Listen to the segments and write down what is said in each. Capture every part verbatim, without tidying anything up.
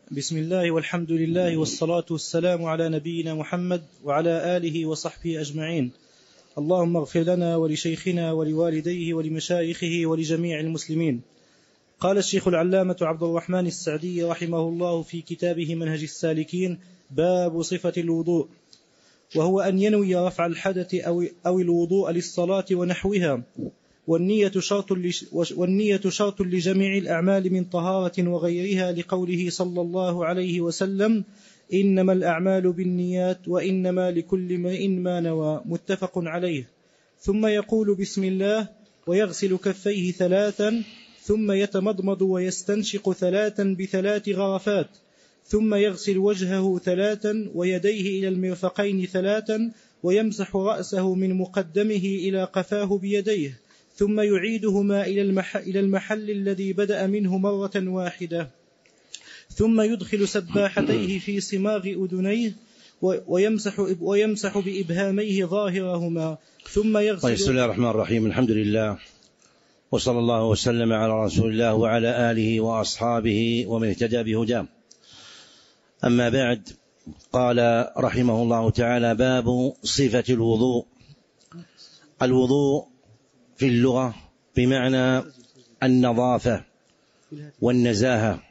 بسم الله والحمد لله والصلاة والسلام على نبينا محمد وعلى آله وصحبه أجمعين. اللهم اغفر لنا ولشيخنا ولوالديه ولمشايخه ولجميع المسلمين. قال الشيخ العلامة عبد الرحمن السعدي رحمه الله في كتابه منهج السالكين: باب صفة الوضوء، وهو أن ينوي رفع الحدث أو الوضوء للصلاة ونحوها، والنية شرط والنية شرط لجميع الأعمال من طهارة وغيرها، لقوله صلى الله عليه وسلم: إنما الأعمال بالنيات وإنما لكل امرئ ما نوى، متفق عليه. ثم يقول بسم الله ويغسل كفيه ثلاثا، ثم يتمضمض ويستنشق ثلاثا بثلاث غرفات، ثم يغسل وجهه ثلاثا ويديه إلى المرفقين ثلاثا، ويمسح رأسه من مقدمه إلى قفاه بيديه، ثم يعيدهما إلى المحل الذي بدأ منه مرة واحدة، ثم يدخل سباحتيه في صماغ أذنيه ويمسح, ويمسح بإبهاميه ظاهرهما، ثم يغسل. بسم الله الرحمن الرحيم. الحمد لله، وصلى الله وسلم على رسول الله وعلى آله وأصحابه ومن اهتدى بهداه. أما بعد، قال رحمه الله تعالى: باب صفة الوضوء. الوضوء في اللغة بمعنى النظافة والنزاهة،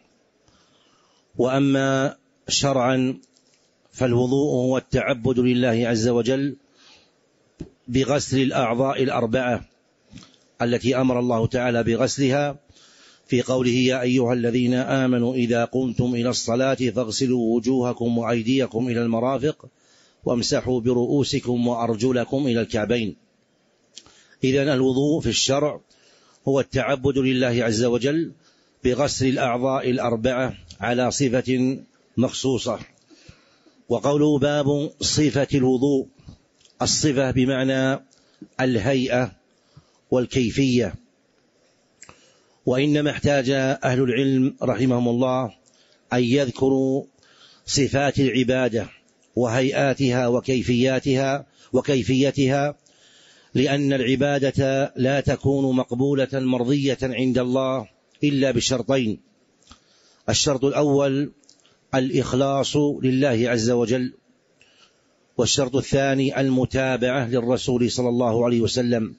وأما شرعا فالوضوء هو التعبد لله عز وجل بغسل الأعضاء الأربعة التي أمر الله تعالى بغسلها في قوله: يا أيها الذين آمنوا إذا قمتم إلى الصلاة فاغسلوا وجوهكم وأيديكم إلى المرافق وامسحوا برؤوسكم وأرجلكم إلى الكعبين. إذن الوضوء في الشرع هو التعبد لله عز وجل بغسل الأعضاء الأربعة على صفة مخصوصة. وقوله باب صفة الوضوء، الصفة بمعنى الهيئة والكيفية. وإنما احتاج أهل العلم رحمهم الله أن يذكروا صفات العبادة وهيئاتها وكيفياتها وكيفيتها لأن العبادة لا تكون مقبولة مرضية عند الله إلا بشرطين: الشرط الأول الإخلاص لله عز وجل، والشرط الثاني المتابعة للرسول صلى الله عليه وسلم.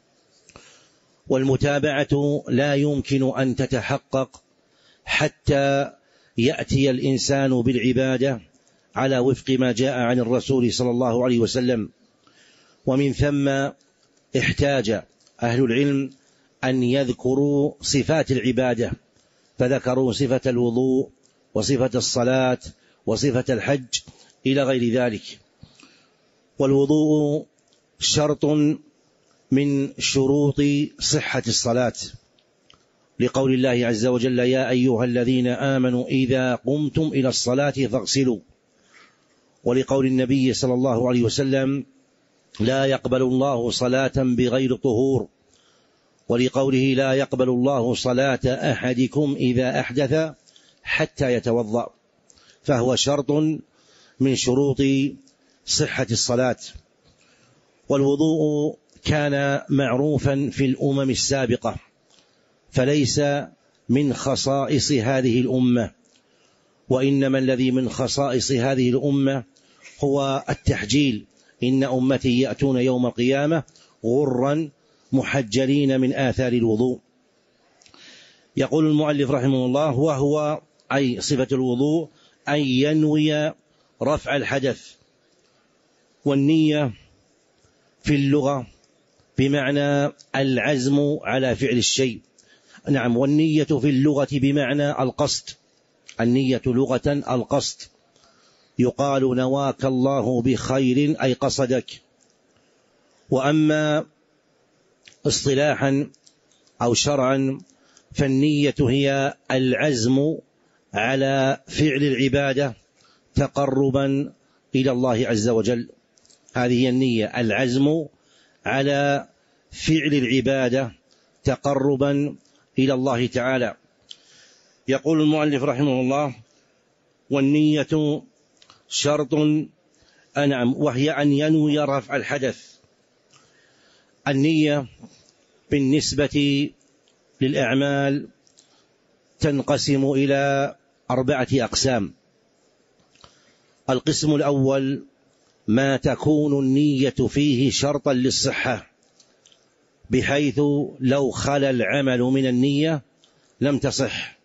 والمتابعة لا يمكن أن تتحقق حتى يأتي الإنسان بالعبادة على وفق ما جاء عن الرسول صلى الله عليه وسلم. ومن ثم احتاج أهل العلم أن يذكروا صفات العبادة، فذكروا صفة الوضوء وصفة الصلاة وصفة الحج إلى غير ذلك. والوضوء شرط من شروط صحة الصلاة، لقول الله عز وجل: يا أيها الذين آمنوا إذا قمتم إلى الصلاة فاغسلوا. ولقول النبي صلى الله عليه وسلم: لا يقبل الله صلاة بغير طهور. ولقوله: لا يقبل الله صلاة أحدكم إذا أحدث حتى يتوضأ. فهو شرط من شروط صحة الصلاة. والوضوء كان معروفا في الأمم السابقة، فليس من خصائص هذه الأمة، وإنما الذي من خصائص هذه الأمة هو التحجيل: إن أمتي يأتون يوم القيامة غرا محجلين من آثار الوضوء. يقول المؤلف رحمه الله: وهو أي صفة الوضوء أن ينوي رفع الحدث. والنية في اللغة بمعنى العزم على فعل الشيء. نعم، والنية في اللغة بمعنى القصد. النية لغة القصد. يقال: نواك الله بخير، أي قصدك. وأما اصطلاحا أو شرعا فالنية هي العزم على فعل العبادة تقربا إلى الله عز وجل. هذه هي النية، العزم على فعل العبادة تقربا إلى الله تعالى. يقول المؤلف رحمه الله: والنية شرط أنعم وهي أن ينوي رفع الحدث. النية بالنسبة للأعمال تنقسم إلى أربعة أقسام. القسم الأول ما تكون النية فيه شرطا للصحة، بحيث لو خلا العمل من النية لم تصح.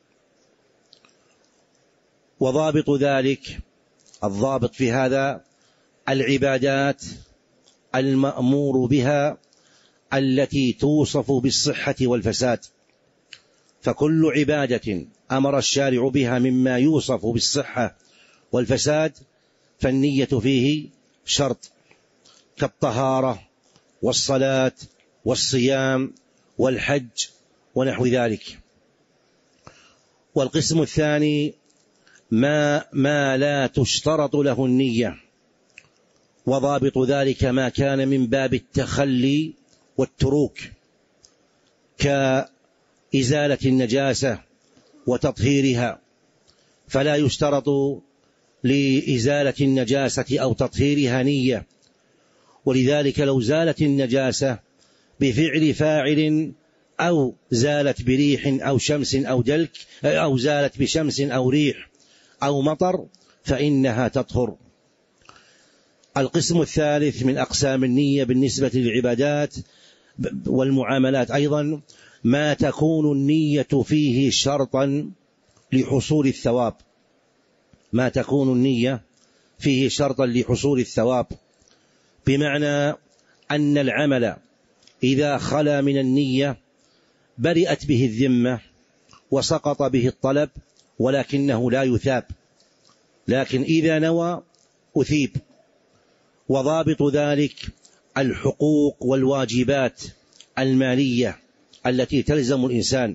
وضابط ذلك، الضابط في هذا، العبادات المأمور بها التي توصف بالصحة والفساد. فكل عبادة أمر الشارع بها مما يوصف بالصحة والفساد فالنية فيه شرط، كالطهارة والصلاة والصيام والحج ونحو ذلك. والقسم الثاني ما, ما لا تشترط له النية، وضابط ذلك ما كان من باب التخلي والتروك، كإزالة النجاسة وتطهيرها، فلا يشترط لإزالة النجاسة أو تطهيرها نية. ولذلك لو زالت النجاسة بفعل فاعل، أو زالت بريح أو شمس أو دلك، أو زالت بشمس أو ريح أو مطر، فإنها تطهر. القسم الثالث من أقسام النية بالنسبة للعبادات والمعاملات أيضا ما تكون النية فيه شرطا لحصول الثواب، ما تكون النية فيه شرطا لحصول الثواب، بمعنى أن العمل إذا خلا من النية برئت به الذمة وسقط به الطلب، ولكنه لا يثاب، لكن إذا نوى أثيب. وضابط ذلك الحقوق والواجبات المالية التي تلزم الإنسان،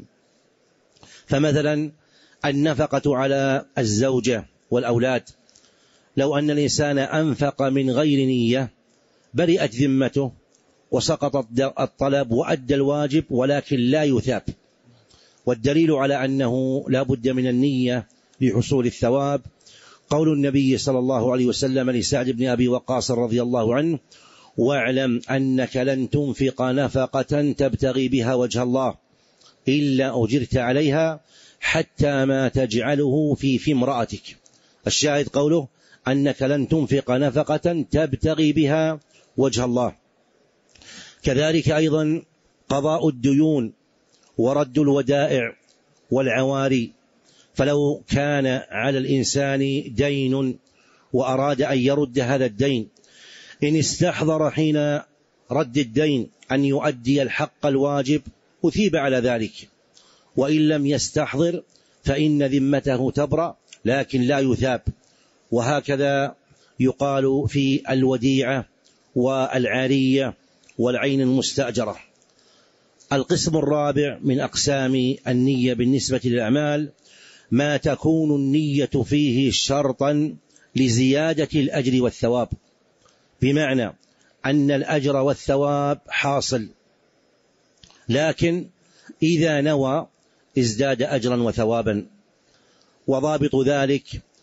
فمثلا النفقة على الزوجة والأولاد، لو أن الإنسان أنفق من غير نية برئت ذمته وسقط الطلب وأدى الواجب، ولكن لا يثاب. والدليل على أنه لا بد من النية لحصول الثواب قول النبي صلى الله عليه وسلم لسعد بن أبي وقاص رضي الله عنه: واعلم أنك لن تنفق نفقة تبتغي بها وجه الله إلا أجرت عليها حتى ما تجعله في في امرأتك. الشاهد قوله أنك لن تنفق نفقة تبتغي بها وجه الله. كذلك أيضا قضاء الديون ورد الودائع والعواري، فلو كان على الإنسان دين وأراد أن يرد هذا الدين، إن استحضر حين رد الدين أن يؤدي الحق الواجب أثيب على ذلك، وإن لم يستحضر فإن ذمته تبرأ لكن لا يثاب. وهكذا يقال في الوديعة والعارية والعين المستأجرة. القسم الرابع من أقسام النية بالنسبة للأعمال ما تكون النية فيه شرطا لزيادة الأجر والثواب، بمعنى أن الأجر والثواب حاصل، لكن إذا نوى ازداد أجرا وثوابا. وضابط ذلك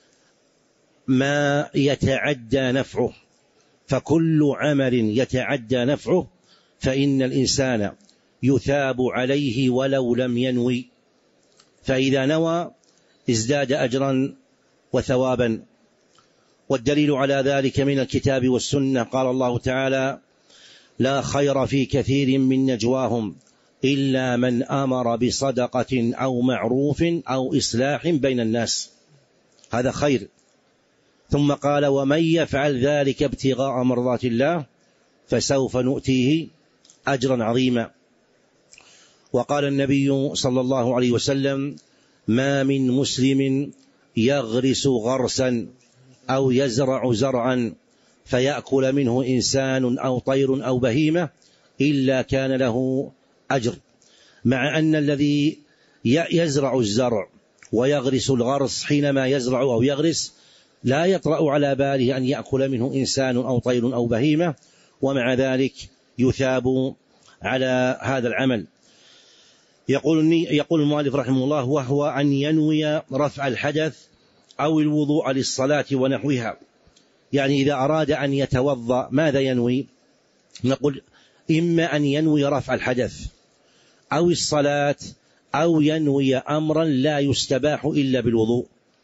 ما يتعدى نفعه، فكل عمل يتعدى نفعه فإن الإنسان يثاب عليه ولو لم ينوي، فإذا نوى ازداد أجرا وثوابا. والدليل على ذلك من الكتاب والسنة قال الله تعالى: لا خير في كثير من نجواهم إلا من أمر بصدقة أو معروف أو إصلاح بين الناس، هذا خير. ثم قال: ومن يفعل ذلك ابتغاء مرضات الله فسوف نؤتيه أجرا عظيما. وقال النبي صلى الله عليه وسلم: ما من مسلم يغرس غرسا أو يزرع زرعا فيأكل منه إنسان أو طير أو بهيمة إلا كان له أجر، مع أن الذي يزرع الزرع ويغرس الغرس حينما يزرع أو يغرس لا يطرأ على باله أن يأكل منه إنسان أو طير أو بهيمة، ومع ذلك يثاب على هذا العمل. يقول يقول المؤلف رحمه الله: وهو أن ينوي رفع الحدث أو الوضوء للصلاة ونحوها. يعني إذا أراد أن يتوضأ ماذا ينوي؟ نقول إما أن ينوي رفع الحدث أو الصلاة، أو ينوي أمرا لا يستباح إلا بالوضوء،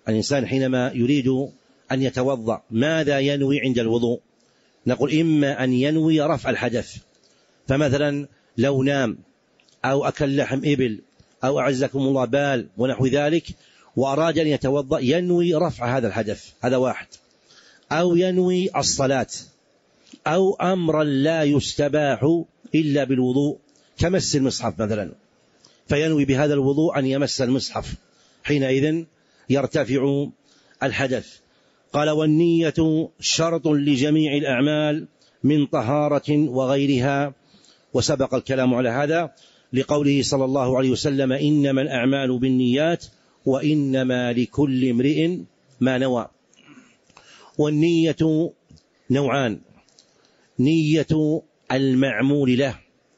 الإنسان حينما يريد أن يتوضأ ماذا ينوي عند الوضوء؟ نقول إما أن ينوي رفع الحدث، فمثلا لو نام أو أكل لحم إبل أو أعزكم الله بال ونحو ذلك وأراد أن يتوضأ ينوي رفع هذا الحدث، هذا واحد. أو ينوي الصلاة، أو أمرا لا يستباح إلا بالوضوء كمس المصحف مثلا، فينوي بهذا الوضوء أن يمس المصحف، حينئذ يرتفع الحدث. قال والنية شرط لجميع الأعمال من طهارة وغيرها، وسبق الكلام على هذا لقوله صلى الله عليه وسلم إنما الأعمال بالنيات وإنما لكل امرئ ما نوى. والنية نوعان: نية المعمول له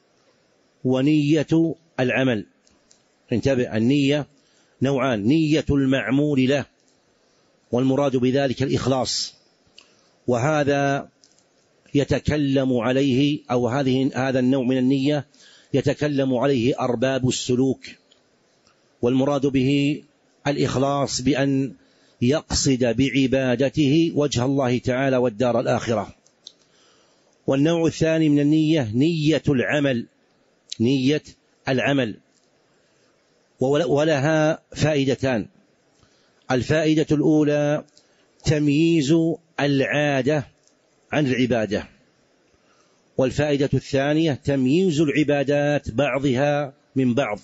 ونية العمل. انتبه، النية نوعان: نية المعمول له، والمراد بذلك الإخلاص، وهذا يتكلم عليه أو هذه هذا النوع من النية يتكلم عليه أرباب السلوك، والمراد به الإخلاص بأن يقصد بعبادته وجه الله تعالى والدار الآخرة. والنوع الثاني من النية نية العمل، نية العمل، ولها فائدتان. الفائدة الأولى تمييز العادة عن العبادة، والفائدة الثانية تمييز العبادات بعضها من بعض.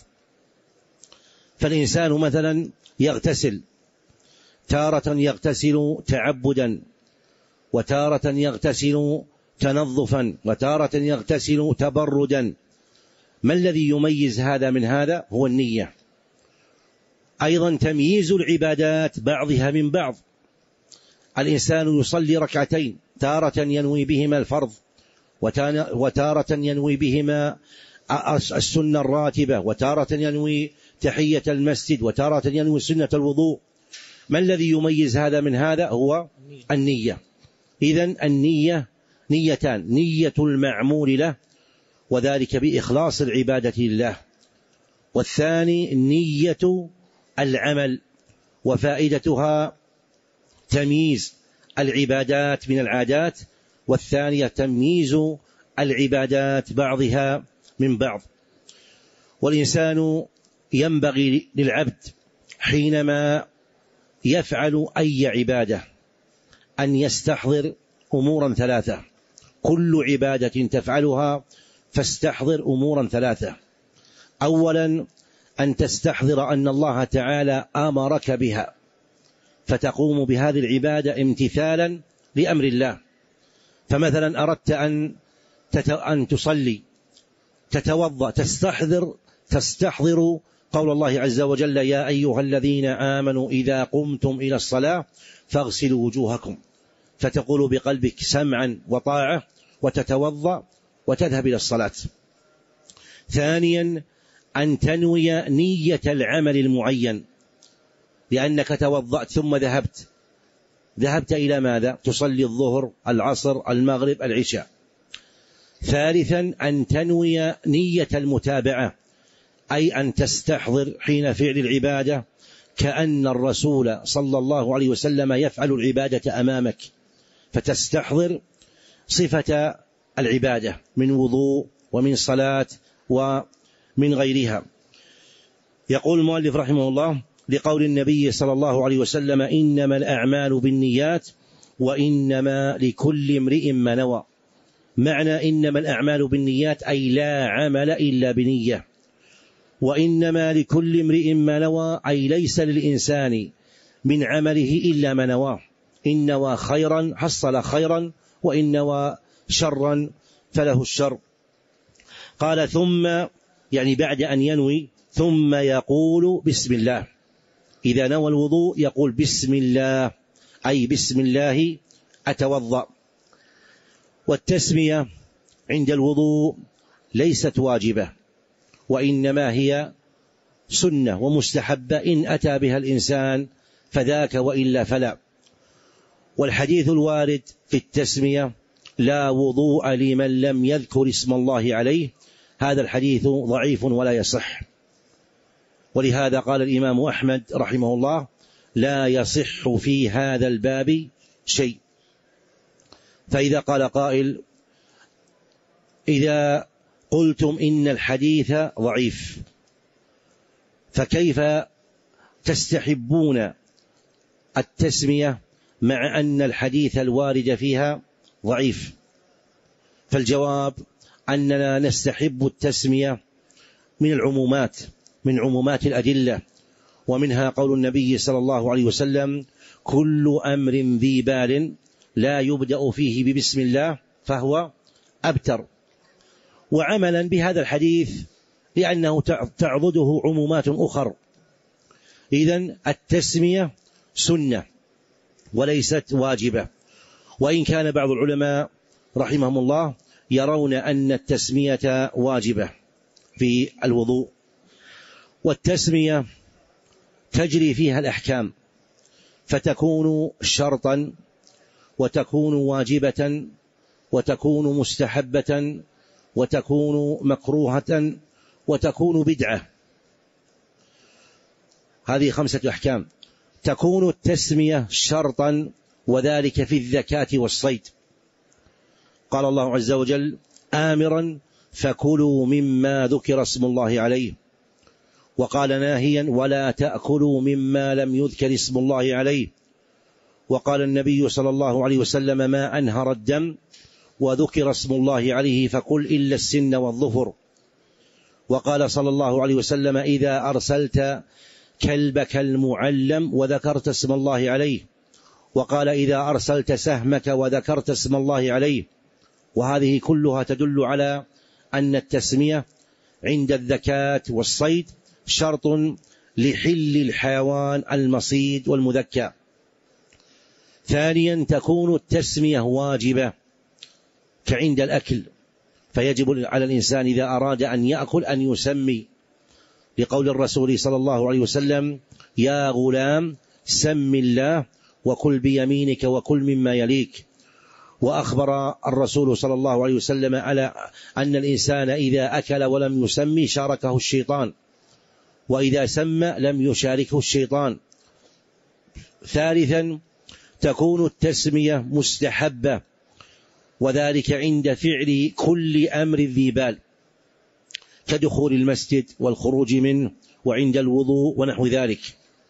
فالإنسان مثلا يغتسل، تارة يغتسل تعبدا، وتارة يغتسل تنظفا، وتارة يغتسل تبردا. ما الذي يميز هذا من هذا؟ هو النية. أيضا تمييز العبادات بعضها من بعض. الإنسان يصلي ركعتين، تارة ينوي بهما الفرض، وتارة ينوي بهما السنة الراتبة، وتارة ينوي تحية المسجد، وتارة ينوي سنة الوضوء. ما الذي يميز هذا من هذا؟ هو النية. إذن النية نيتان: نية المعمول له وذلك بإخلاص العبادة لله، والثاني نية العمل، وفائدتها تمييز العبادات من العادات، والثانية تمييز العبادات بعضها من بعض. والإنسان ينبغي للعبد حينما يفعل أي عبادة أن يستحضر أمورا ثلاثة. كل عبادة تفعلها فاستحضر أمورا ثلاثة. أولا أن تستحضر أن الله تعالى أمرك بها، فتقوم بهذه العبادة امتثالا لأمر الله. فمثلا أردت أن أن تصلي، تتوضأ، تستحضر تستحضر قول الله عز وجل: يا أيها الذين آمنوا إذا قمتم إلى الصلاة فاغسلوا وجوهكم، فتقول بقلبك سمعا وطاعة وتتوضأ وتذهب إلى الصلاة. ثانيا أن تنوي نية العمل المعين، لأنك توضأت ثم ذهبت ذهبت إلى ماذا؟ تصلي الظهر، العصر، المغرب، العشاء. ثالثا أن تنوي نية المتابعة، أي أن تستحضر حين فعل العبادة كأن الرسول صلى الله عليه وسلم يفعل العبادة أمامك، فتستحضر صفة العبادة من وضوء ومن صلاة ومن غيرها. يقول المؤلف رحمه الله: لقول النبي صلى الله عليه وسلم: إنما الأعمال بالنيات وإنما لكل امرئ ما نوى. معنى إنما الأعمال بالنيات أي لا عمل إلا بنية، وإنما لكل امرئ ما نوى أي ليس للإنسان من عمله إلا ما نواه. إن نوى خيرا حصل خيرا، وإن نوى شرا فله الشر. قال ثم، يعني بعد أن ينوي، ثم يقول بسم الله. إذا نوى الوضوء يقول بسم الله، أي بسم الله أتوضأ. والتسمية عند الوضوء ليست واجبة، وإنما هي سنة ومستحبة إن أتى بها الإنسان فذاك، وإلا فلا. والحديث الوارد في التسمية: لا وضوء لمن لم يذكر اسم الله عليه، هذا الحديث ضعيف ولا يصح. ولهذا قال الإمام أحمد رحمه الله: لا يصح في هذا الباب شيء. فإذا قال قائل: إذا قلتم إن الحديث ضعيف فكيف تستحبون التسمية مع أن الحديث الوارد فيها ضعيف؟ فالجواب أننا نستحب التسمية من العمومات من عمومات الأدلة، ومنها قول النبي صلى الله عليه وسلم: كل أمر ذي بال لا يبدأ فيه ببسم الله فهو أبتر. وعملا بهذا الحديث لأنه تعضده عمومات أخر. إذن التسمية سنة وليست واجبة، وإن كان بعض العلماء رحمهم الله يرون أن التسمية واجبة في الوضوء. والتسمية تجري فيها الأحكام، فتكون شرطا وتكون واجبة وتكون مستحبة وتكون مكروهة وتكون بدعة. هذه خمسة أحكام. تكون التسمية شرطا، وذلك في الزكاة والصيد. قال الله عز وجل آمرا: فكلوا مما ذكر اسم الله عليه. وقال ناهيا: ولا تأكلوا مما لم يذكر اسم الله عليه. وقال النبي صلى الله عليه وسلم: ما أنهر الدم وذكر اسم الله عليه فكل إلا السن والظفر. وقال صلى الله عليه وسلم: إذا أرسلت كلبك المعلم وذكرت اسم الله عليه. وقال: إذا أرسلت سهمك وذكرت اسم الله عليه. وهذه كلها تدل على أن التسمية عند الزكاة والصيد شرط لحل الحيوان المصيد والمذكى. ثانيا، تكون التسمية واجبة كعند الأكل، فيجب على الإنسان إذا أراد أن يأكل أن يسمي، لقول الرسول صلى الله عليه وسلم: يا غلام سم الله وكل بيمينك وكل مما يليك. وأخبر الرسول صلى الله عليه وسلم على أن الإنسان إذا أكل ولم يسمي شاركه الشيطان، وإذا سمى لم يشاركه الشيطان. ثالثا، تكون التسمية مستحبة، وذلك عند فعل كل أمر ذي بال، كدخول المسجد والخروج منه وعند الوضوء ونحو ذلك.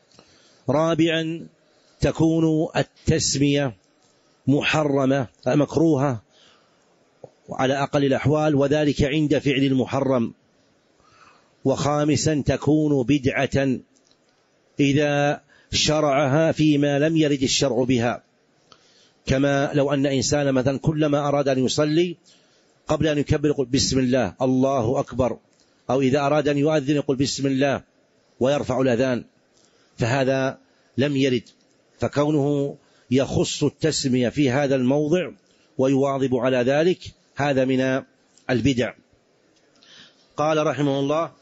رابعا، تكون التسمية محرمة مكروهة على أقل الأحوال، وذلك عند فعل المحرم. وخامسا، تكون بدعة إذا شرعها فيما لم يرد الشرع بها، كما لو أن إنسان مثلا كلما أراد أن يصلي قبل أن يكبر يقول بسم الله الله أكبر، أو إذا أراد أن يؤذن يقول بسم الله ويرفع الأذان، فهذا لم يرد. فكونه يخص التسمية في هذا الموضع ويواظب على ذلك هذا من البدع. قال رحمه الله: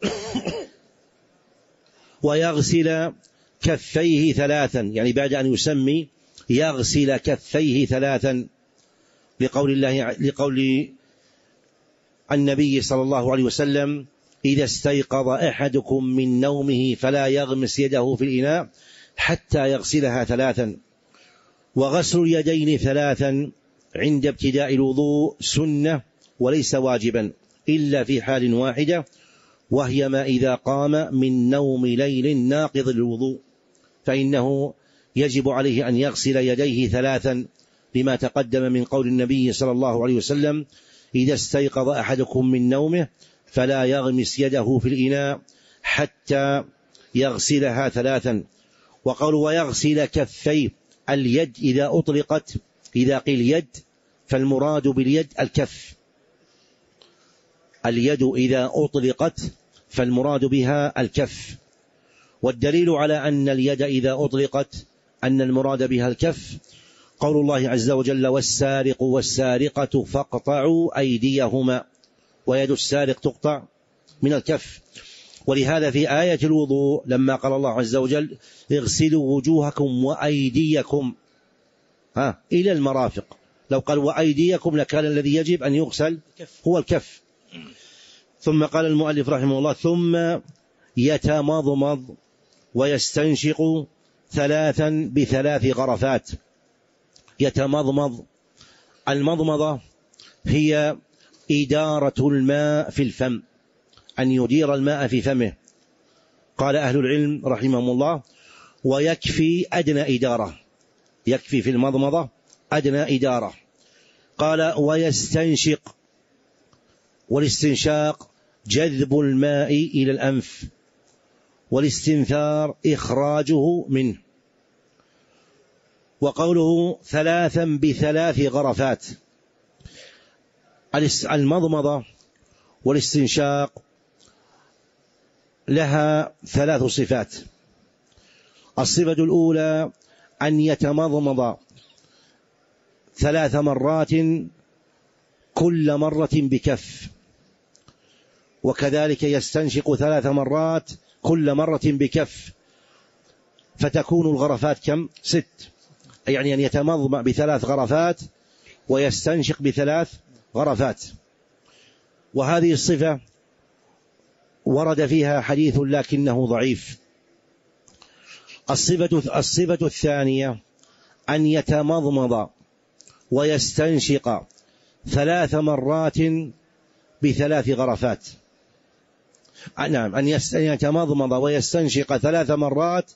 ويغسل كفيه ثلاثا، يعني بعد أن يسمي يغسل كفيه ثلاثا، لقول الله لقول النبي صلى الله عليه وسلم: إذا استيقظ أحدكم من نومه فلا يغمس يده في الإناء حتى يغسلها ثلاثا. وغسل اليدين ثلاثا عند ابتداء الوضوء سنة وليس واجبا إلا في حال واحدة، وهي ما إذا قام من نوم ليل ناقض الوضوء، فإنه يجب عليه أن يغسل يديه ثلاثا، لما تقدم من قول النبي صلى الله عليه وسلم: إذا استيقظ أحدكم من نومه فلا يغمس يده في الإناء حتى يغسلها ثلاثا. وقال: ويغسل كفيه، اليد إذا أطلقت، إذا قيل يد فالمراد باليد الكف، اليد إذا أطلقت فالمراد بها الكف. والدليل على أن اليد إذا أطلقت أن المراد بها الكف قول الله عز وجل: والسارق والسارقة فاقطعوا أيديهما. ويد السارق تقطع من الكف. ولهذا في آية الوضوء لما قال الله عز وجل: اغسلوا وجوهكم وأيديكم ها إلى المرافق، لو قال وأيديكم لكان الذي يجب أن يغسل هو الكف. ثم قال المؤلف رحمه الله: ثم يتمضمض ويستنشق ثلاثا بثلاث غرفات. يتمضمض. المضمضة هي إدارة الماء في الفم، أن يدير الماء في فمه. قال أهل العلم رحمهم الله: ويكفي أدنى إدارة، يكفي في المضمضة أدنى إدارة. قال: ويستنشق. والاستنشاق جذب الماء إلى الأنف، والاستنثار إخراجه منه. وقوله ثلاثا بثلاث غرفات، المضمضة والاستنشاق لها ثلاث صفات. الصفة الأولى أن يتمضمض ثلاث مرات كل مرة بكف، وكذلك يستنشق ثلاث مرات كل مرة بكف، فتكون الغرفات كم؟ ست. يعني أن يتمضمض بثلاث غرفات ويستنشق بثلاث غرفات. وهذه الصفة ورد فيها حديث لكنه ضعيف. الصفة, الصفة الثانية أن يتمضمض ويستنشق ثلاث مرات بثلاث غرفات. نعم، أن يتمضمض ويستنشق ثلاث مرات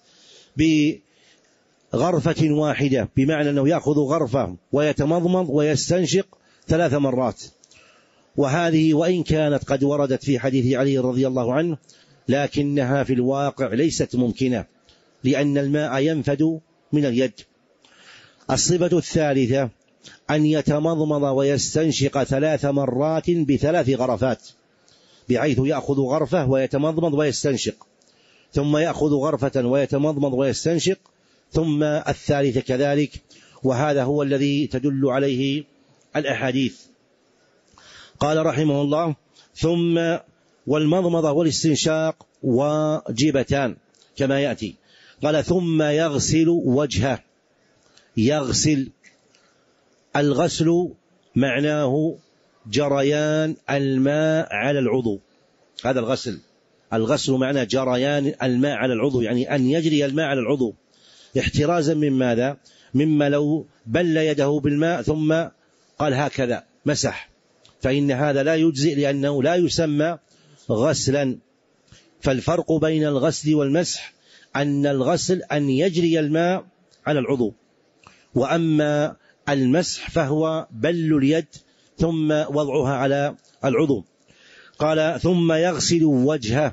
بغرفة واحدة، بمعنى أنه يأخذ غرفة ويتمضمض ويستنشق ثلاث مرات. وهذه وإن كانت قد وردت في حديث علي رضي الله عنه، لكنها في الواقع ليست ممكنة، لأن الماء ينفد من اليد. الصفة الثالثة أن يتمضمض ويستنشق ثلاث مرات بثلاث غرفات، بحيث يأخذ غرفة ويتمضمض ويستنشق، ثم يأخذ غرفة ويتمضمض ويستنشق، ثم الثالثة كذلك. وهذا هو الذي تدل عليه الأحاديث. قال رحمه الله: ثم والمضمضة والاستنشاق واجبتان كما يأتي. قال: ثم يغسل وجهه. يغسل، الغسل معناه جريان الماء على العضو، هذا الغسل. الغسل معناه جريان الماء على العضو، يعني أن يجري الماء على العضو، احترازا من ماذا؟ مما لو بل يده بالماء ثم قال هكذا مسح، فإن هذا لا يجزئ، لأنه لا يسمى غسلا. فالفرق بين الغسل والمسح أن الغسل أن يجري الماء على العضو، وأما المسح فهو بل اليد ثم وضعها على العضو. قال: ثم يغسل وجهه.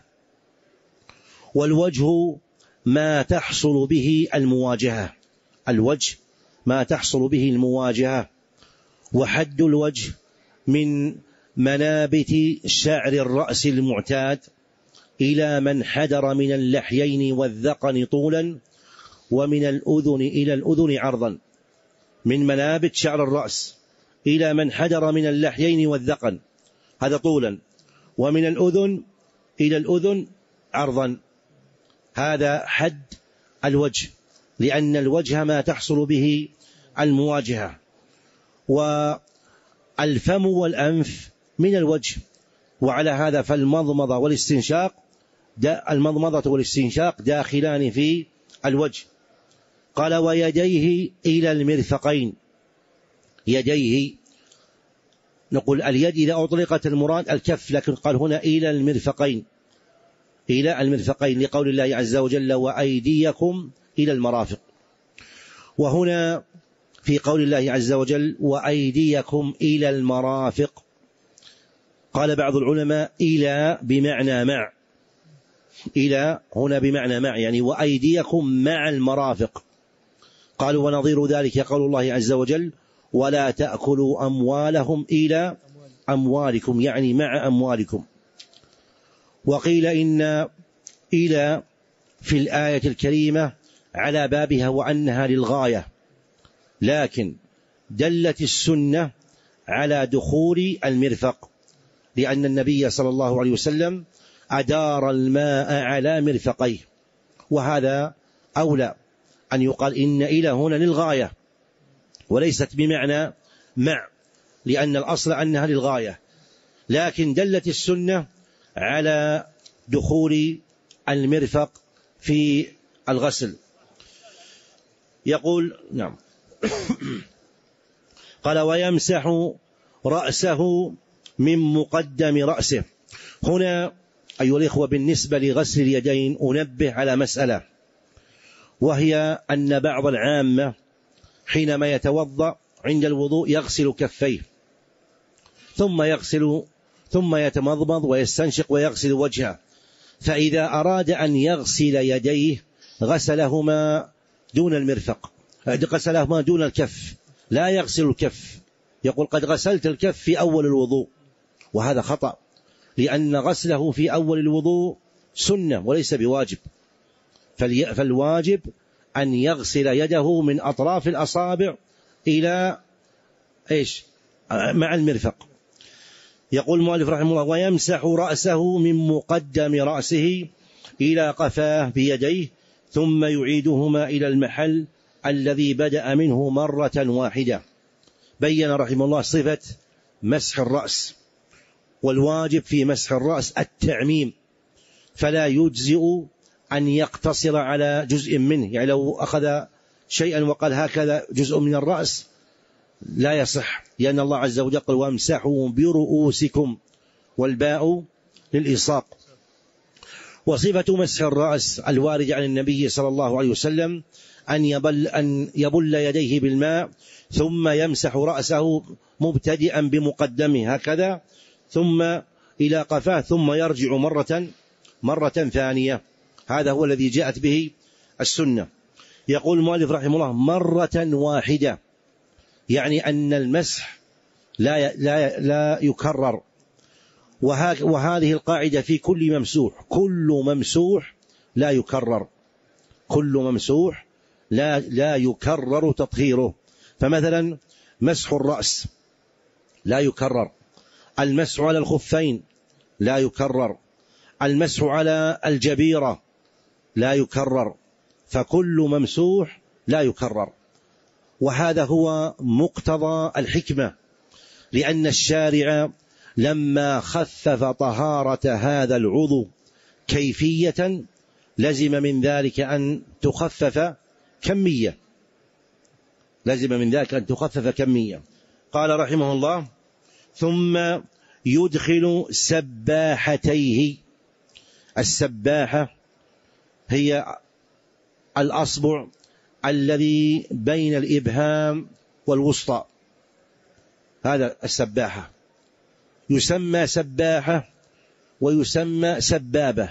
والوجه ما تحصل به المواجهة، الوجه ما تحصل به المواجهة. وحد الوجه من منابت شعر الرأس المعتاد إلى من حدر من اللحيين والذقن طولا، ومن الأذن إلى الأذن عرضا. من منابت شعر الرأس إلى من حدر من اللحيين والذقن، هذا طولا، ومن الأذن إلى الأذن عرضا، هذا حد الوجه، لأن الوجه ما تحصل به المواجهة. والفم والأنف من الوجه، وعلى هذا فالمضمضة والاستنشاق المضمضة والاستنشاق داخلان في الوجه. قال: ويديه إلى المرفقين. يديه، نقول اليد إذا أطلقت المراد الكف، لكن قال هنا إلى المرفقين، إلى المرفقين، لقول الله عز وجل: وأيديكم إلى المرافق. وهنا في قول الله عز وجل: وأيديكم إلى المرافق، قال بعض العلماء: إلى بمعنى مع، إلى هنا بمعنى مع، يعني وأيديكم مع المرافق. قالوا: ونظير ذلك قول الله عز وجل: ولا تأكلوا أموالهم إلى أموالكم، يعني مع أموالكم. وقيل إن إلى في الآية الكريمة على بابها وأنها للغاية، لكن دلت السنة على دخول المرفق، لأن النبي صلى الله عليه وسلم أدار الماء على مرفقيه، وهذا أولى أن يقال إن إلى هنا للغاية وليست بمعنى مع، لأن الأصل أنها للغاية، لكن دلت السنة على دخول المرفق في الغسل. يقول نعم قال ويمسح رأسه من مقدم رأسه. هنا أيها الإخوة بالنسبة لغسل اليدين أنبه على مسألة، وهي أن بعض العامة حينما يتوضأ عند الوضوء يغسل كفيه ثم يغسل ثم يتمضمض ويستنشق ويغسل وجهه، فإذا أراد أن يغسل يديه غسلهما دون المرفق، غسلهما دون الكف، لا يغسل الكف، يقول قد غسلت الكف في أول الوضوء، وهذا خطأ، لأن غسله في أول الوضوء سنة وليس بواجب، فالواجب أن يغسل يده من أطراف الأصابع إلى إيش مع المرفق. يقول المؤلف رحمه الله ويمسح رأسه من مقدم رأسه إلى قفاه بيديه ثم يعيدهما إلى المحل الذي بدأ منه مرة واحدة. بين رحمه الله صفة مسح الرأس، والواجب في مسح الرأس التعميم، فلا يجزئ أن يقتصر على جزء منه، يعني لو أخذ شيئا وقال هكذا جزء من الرأس لا يصح، لأن الله عز وجل قال وامسحوا برؤوسكم، والباء للإصاق. وصفة مسح الرأس الوارد عن النبي صلى الله عليه وسلم أن يبل, أن يبل يديه بالماء ثم يمسح رأسه مبتدئا بمقدمه هكذا ثم إلى قفاه ثم يرجع مرة مرة ثانية، هذا هو الذي جاءت به السنة. يقول المؤلف رحمه الله مرة واحدة، يعني أن المسح لا لا لا يكرر، وهذه القاعدة في كل ممسوح، كل ممسوح لا يكرر، كل ممسوح لا لا يكرر تطهيره. فمثلا مسح الرأس لا يكرر، المسح على الخفين لا يكرر، المسح على الجبيرة لا يكرر، فكل ممسوح لا يكرر. وهذا هو مقتضى الحكمة، لأن الشارع لما خفف طهارة هذا العضو كيفية لزم من ذلك أن تخفف كمية، لزم من ذلك أن تخفف كمية. قال رحمه الله ثم يدخل سباحتيه. السباحة هي الأصبع الذي بين الإبهام والوسطى، هذا السباحة، يسمى سباحة ويسمى سبابة.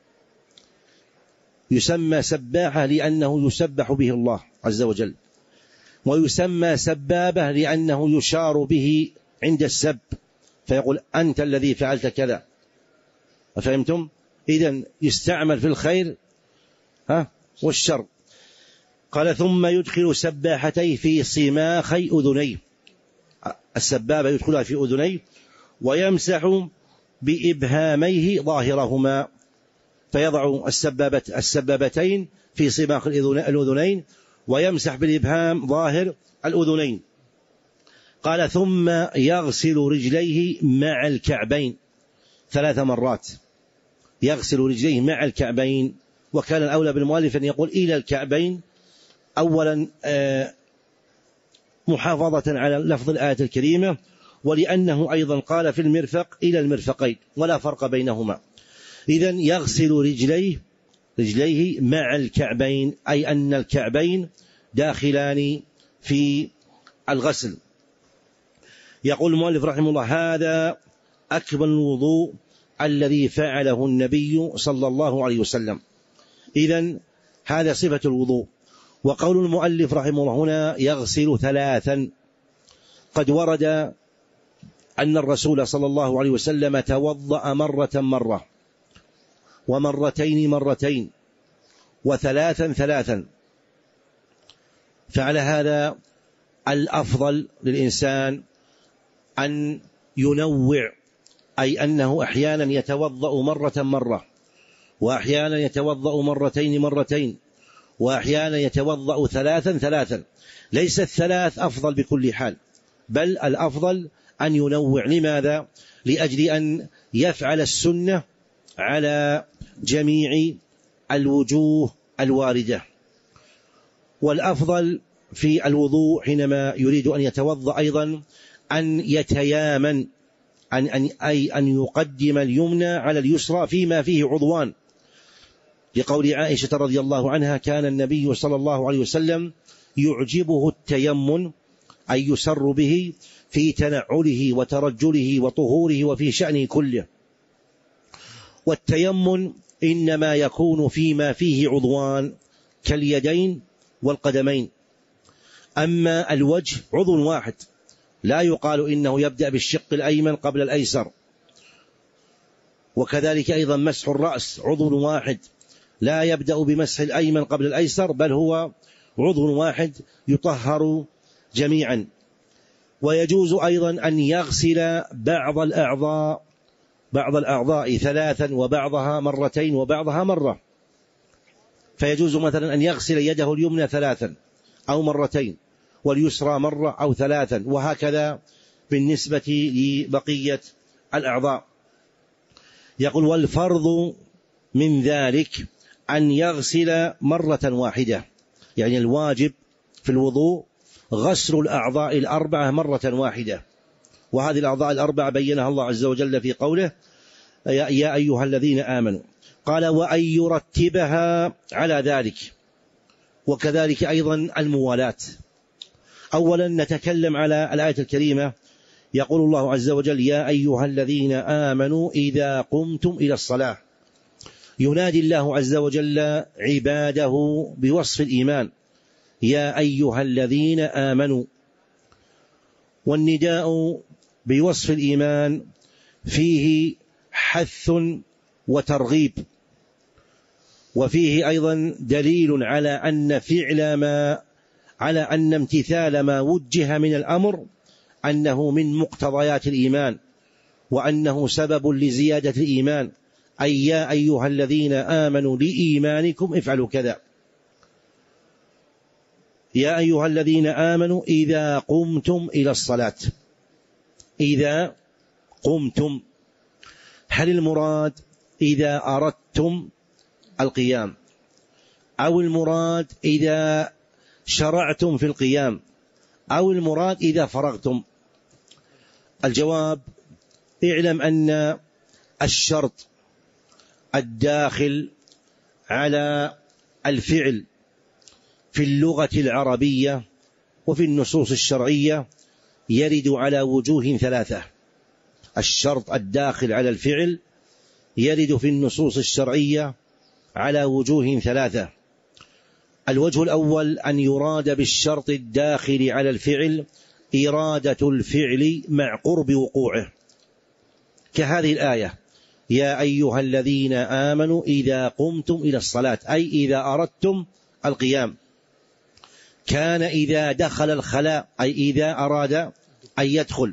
يسمى سباحة لأنه يسبح به الله عز وجل، ويسمى سبابة لأنه يشار به عند السب، فيقول أنت الذي فعلت كذا، فهمتم؟ إذن يستعمل في الخير ها والشر. قال ثم يدخل سباحتيه في صماخي أذنيه، السبابة يدخلها في أذنيه، ويمسح بإبهاميه ظاهرهما، فيضع السبابة السبابتين في صماخ الأذنين ويمسح بالإبهام ظاهر الأذنين. قال ثم يغسل رجليه مع الكعبين ثلاث مرات، يغسل رجليه مع الكعبين، وكان الأولى بالمؤلف أن يقول إلى الكعبين أولا محافظة على لفظ الآية الكريمة، ولأنه أيضا قال في المرفق إلى المرفقين ولا فرق بينهما. إذن يغسل رجليه رجليه مع الكعبين، أي أن الكعبين داخلان في الغسل. يقول المؤلف رحمه الله هذا أكمل الوضوء الذي فعله النبي صلى الله عليه وسلم. إذن هذا صفة الوضوء. وقول المؤلف رحمه الله هنا يغسل ثلاثا، قد ورد أن الرسول صلى الله عليه وسلم توضأ مرة مرة ومرتين مرتين وثلاثا ثلاثا، فعلى هذا الأفضل للإنسان أن ينوع، أي أنه أحيانا يتوضأ مرة مرة، وأحيانا يتوضأ مرتين مرتين، وأحيانا يتوضأ ثلاثا ثلاثا. ليس الثلاث أفضل بكل حال، بل الأفضل أن ينوع. لماذا؟ لأجل أن يفعل السنة على جميع الوجوه الواردة. والأفضل في الوضوء حينما يريد أن يتوضأ أيضا أن يتيامن، أن أن أي أن يقدم اليمنى على اليسرى فيما فيه عضوان، لقول عائشة رضي الله عنها: كان النبي صلى الله عليه وسلم يعجبه التيمن، أي يسر به في تنعله وترجله وطهوره وفي شأنه كله. والتيمن إنما يكون فيما فيه عضوان كاليدين والقدمين، أما الوجه عضو واحد، لا يقال إنه يبدأ بالشق الأيمن قبل الأيسر. وكذلك أيضا مسح الرأس عضو واحد، لا يبدأ بمسح الأيمن قبل الأيسر، بل هو عضو واحد يطهر جميعا. ويجوز أيضا أن يغسل بعض الأعضاء بعض الأعضاء ثلاثا وبعضها مرتين وبعضها مرة، فيجوز مثلا أن يغسل يده اليمنى ثلاثا أو مرتين، واليسرى مرة أو ثلاثا، وهكذا بالنسبة لبقية الأعضاء. يقول: والفرض من ذلك أن يغسل مرة واحدة، يعني الواجب في الوضوء غسل الأعضاء الأربعة مرة واحدة. وهذه الأعضاء الأربعة بينها الله عز وجل في قوله: يا أيها الذين آمنوا. قال: وأن يرتبها على ذلك. وكذلك أيضا الموالاة. أولا نتكلم على الآية الكريمة. يقول الله عز وجل: يا أيها الذين آمنوا إذا قمتم إلى الصلاة. ينادي الله عز وجل عباده بوصف الإيمان: يا أيها الذين آمنوا. والنداء بوصف الإيمان فيه حث وترغيب، وفيه أيضا دليل على أن فعل ما على أن امتثال ما وجه من الأمر أنه من مقتضيات الإيمان، وأنه سبب لزيادة الإيمان، أي يا أيها الذين آمنوا لإيمانكم افعلوا كذا. يا أيها الذين آمنوا إذا قمتم إلى الصلاة. إذا قمتم، هل المراد إذا أردتم القيام، أو المراد إذا شرعتم في القيام، أو المراد إذا فرغتم؟ الجواب: اعلم أن الشرط الداخل على الفعل في اللغة العربية وفي النصوص الشرعية يرد على وجوه ثلاثة. الشرط الداخل على الفعل يرد في النصوص الشرعية على وجوه ثلاثة. الوجه الأول أن يراد بالشرط الداخل على الفعل إرادة الفعل مع قرب وقوعه، كهذه الآية: يا أيها الذين آمنوا إذا قمتم إلى الصلاة، أي إذا أردتم القيام. كان إذا دخل الخلاء، أي إذا أراد أن يدخل.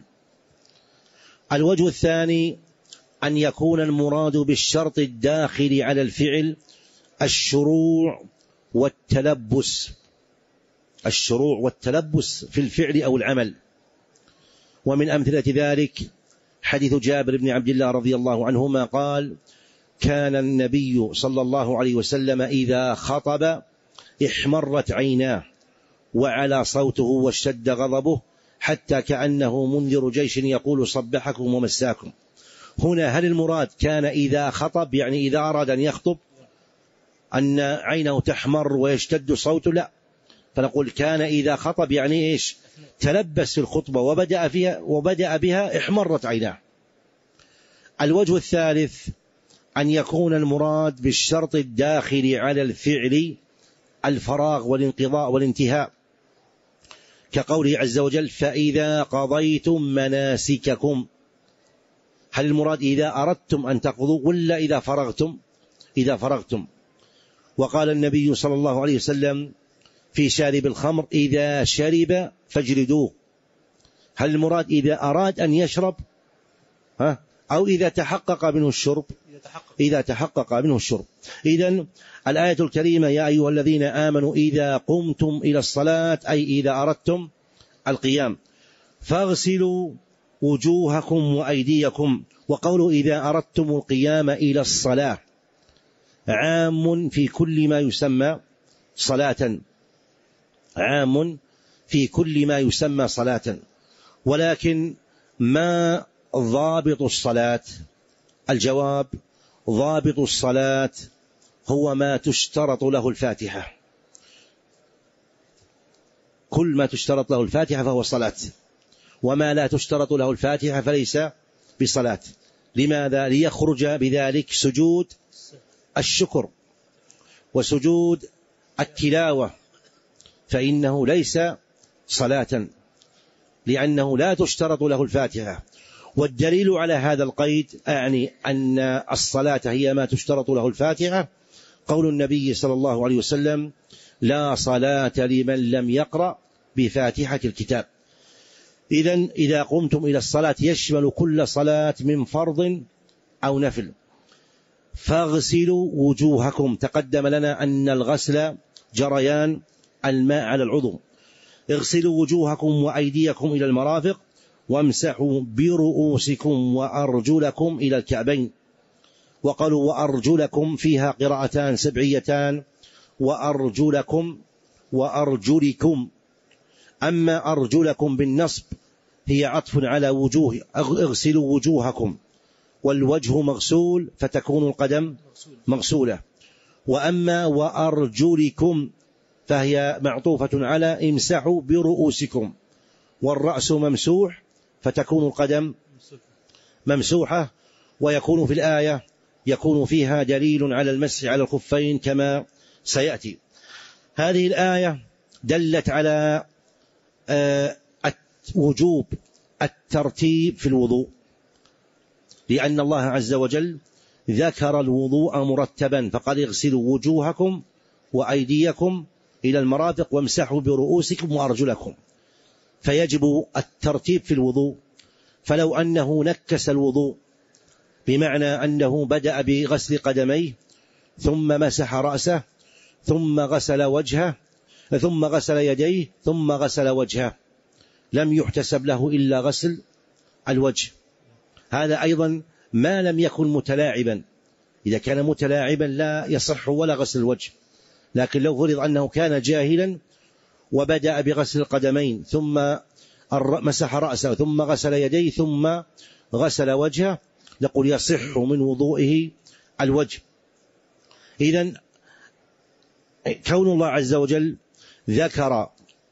الوجه الثاني أن يكون المراد بالشرط الداخل على الفعل الشروع والتلبس، الشروع والتلبس في الفعل أو العمل. ومن أمثلة ذلك حديث جابر بن عبد الله رضي الله عنهما قال: كان النبي صلى الله عليه وسلم إذا خطب احمرت عيناه وعلى صوته واشتد غضبه حتى كأنه منذر جيش يقول صبحكم ومساكم. هنا هل المراد كان إذا خطب يعني إذا أراد أن يخطب أن عينه تحمر ويشتد صوته؟ لا، فنقول كان إذا خطب يعني إيش؟ تلبس في الخطبة وبدأ فيها وبدأ بها احمرت عيناه. الوجه الثالث أن يكون المراد بالشرط الداخل على الفعل الفراغ والانقضاء والانتهاء، كقوله عز وجل: فإذا قضيتم مناسككم. هل المراد إذا أردتم أن تقضوا ولا إذا فرغتم؟ إذا فرغتم. وقال النبي صلى الله عليه وسلم في شارب الخمر: إذا شرب فاجلدوه. هل المراد إذا أراد أن يشرب ها؟ أو إذا تحقق منه الشرب؟ إذا تحقق منه الشرب. إذن الآية الكريمة: يا أيها الذين آمنوا إذا قمتم إلى الصلاة، أي إذا أردتم القيام. فاغسلوا وجوهكم وأيديكم. وقولوا إذا أردتم القيام إلى الصلاة، عام في كل ما يسمى صلاة، عام في كل ما يسمى صلاة. ولكن ما ضابط الصلاة؟ الجواب: ضابط الصلاة هو ما تشترط له الفاتحة. كل ما تشترط له الفاتحة فهو صلاة، وما لا تشترط له الفاتحة فليس بصلاة. لماذا؟ ليخرج بذلك سجود الشكر وسجود التلاوة، فإنه ليس صلاة لأنه لا تشترط له الفاتحة. والدليل على هذا القيد، أعني أن الصلاة هي ما تشترط له الفاتحة، قول النبي صلى الله عليه وسلم: لا صلاة لمن لم يقرأ بفاتحة الكتاب. إذن إذا قمتم إلى الصلاة يشمل كل صلاة من فرض أو نفل. فاغسلوا وجوهكم، تقدم لنا أن الغسل جريان الماء على العضو. اغسلوا وجوهكم وأيديكم إلى المرافق، وامسحوا برؤوسكم وأرجلكم إلى الكعبين. وقالوا وأرجلكم فيها قراءتان سبعيتان: وأرجلكم وأرجلكم. أما أرجلكم بالنصب هي عطف على وجوه، اغسلوا وجوهكم، والوجه مغسول فتكون القدم مغسولة. وأما وأرجلكم فهي معطوفة على امسحوا برؤوسكم، والرأس ممسوح فتكون القدم ممسوحة. ويكون في الآية يكون فيها دليل على المسح على الخفين كما سيأتي. هذه الآية دلت على وجوب الترتيب في الوضوء، لأن الله عز وجل ذكر الوضوء مرتبا، فقال: اغسلوا وجوهكم وأيديكم إلى المرافق وامسحوا برؤوسكم وأرجلكم. فيجب الترتيب في الوضوء. فلو أنه نكس الوضوء، بمعنى أنه بدأ بغسل قدميه ثم مسح رأسه ثم غسل وجهه ثم غسل يديه ثم غسل وجهه، لم يحتسب له إلا غسل الوجه. هذا أيضا ما لم يكن متلاعبا. إذا كان متلاعبا لا يصح ولا غسل الوجه. لكن لو فرض أنه كان جاهلا وبدأ بغسل القدمين ثم مسح رأسه ثم غسل يديه ثم غسل وجهه، نقول يصح من وضوئه الوجه. إذن كون الله عز وجل ذكر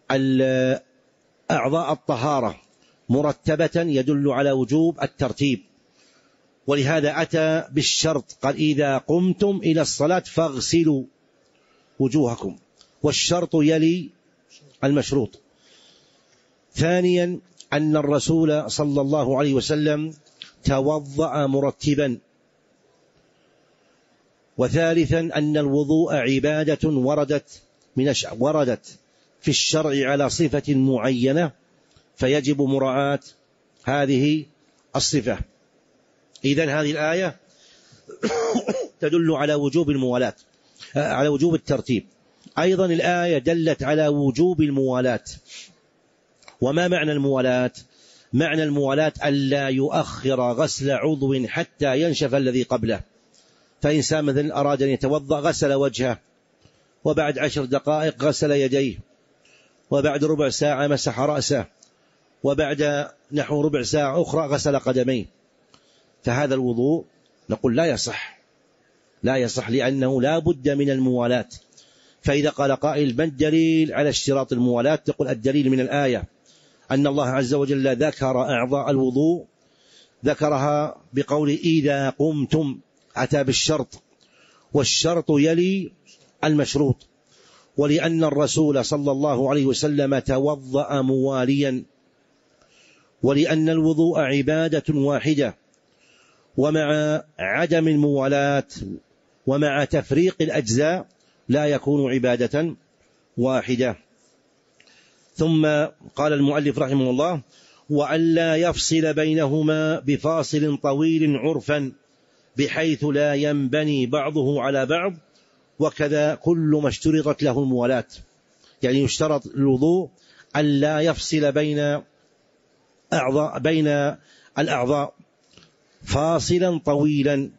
أعضاء الطهارة مرتبة يدل على وجوب الترتيب. ولهذا أتى بالشرط، قال: إذا قمتم إلى الصلاة فاغسلوا وجوهكم، والشرط يلي المشروط. ثانيا أن الرسول صلى الله عليه وسلم توضأ مرتبا. وثالثا أن الوضوء عبادة وردت من وردت في الشرع على صفة معينة، فيجب مراعاة هذه الصفة. إذن هذه الآية تدل على وجوب الموالاة، على وجوب الترتيب. أيضا الآية دلت على وجوب الموالاة. وما معنى الموالاة؟ معنى الموالاة ألا يؤخر غسل عضو حتى ينشف الذي قبله. فإنسان مثلا أراد أن يتوضأ غسل وجهه، وبعد عشر دقائق غسل يديه، وبعد ربع ساعة مسح رأسه، وبعد نحو ربع ساعة أخرى غسل قدميه، فهذا الوضوء نقول لا يصح، لا يصح لأنه لا بد من الموالاة. فإذا قال قائل: ما الدليل على اشتراط الموالاة؟ تقول: الدليل من الآية أن الله عز وجل ذكر أعضاء الوضوء، ذكرها بقول إذا قمتم، أتى بالشرط، والشرط يلي المشروط. ولأن الرسول صلى الله عليه وسلم توضأ مواليا، ولأن الوضوء عبادة واحدة، ومع عدم الموالاة ومع تفريق الأجزاء لا يكون عبادة واحدة. ثم قال المؤلف رحمه الله: وألا يفصل بينهما بفاصل طويل عرفا بحيث لا ينبني بعضه على بعض، وكذا كل ما اشترطت له الموالاة. يعني يشترط الوضوء ألا يفصل بين أعضاء بين الأعضاء فاصلا طويلا،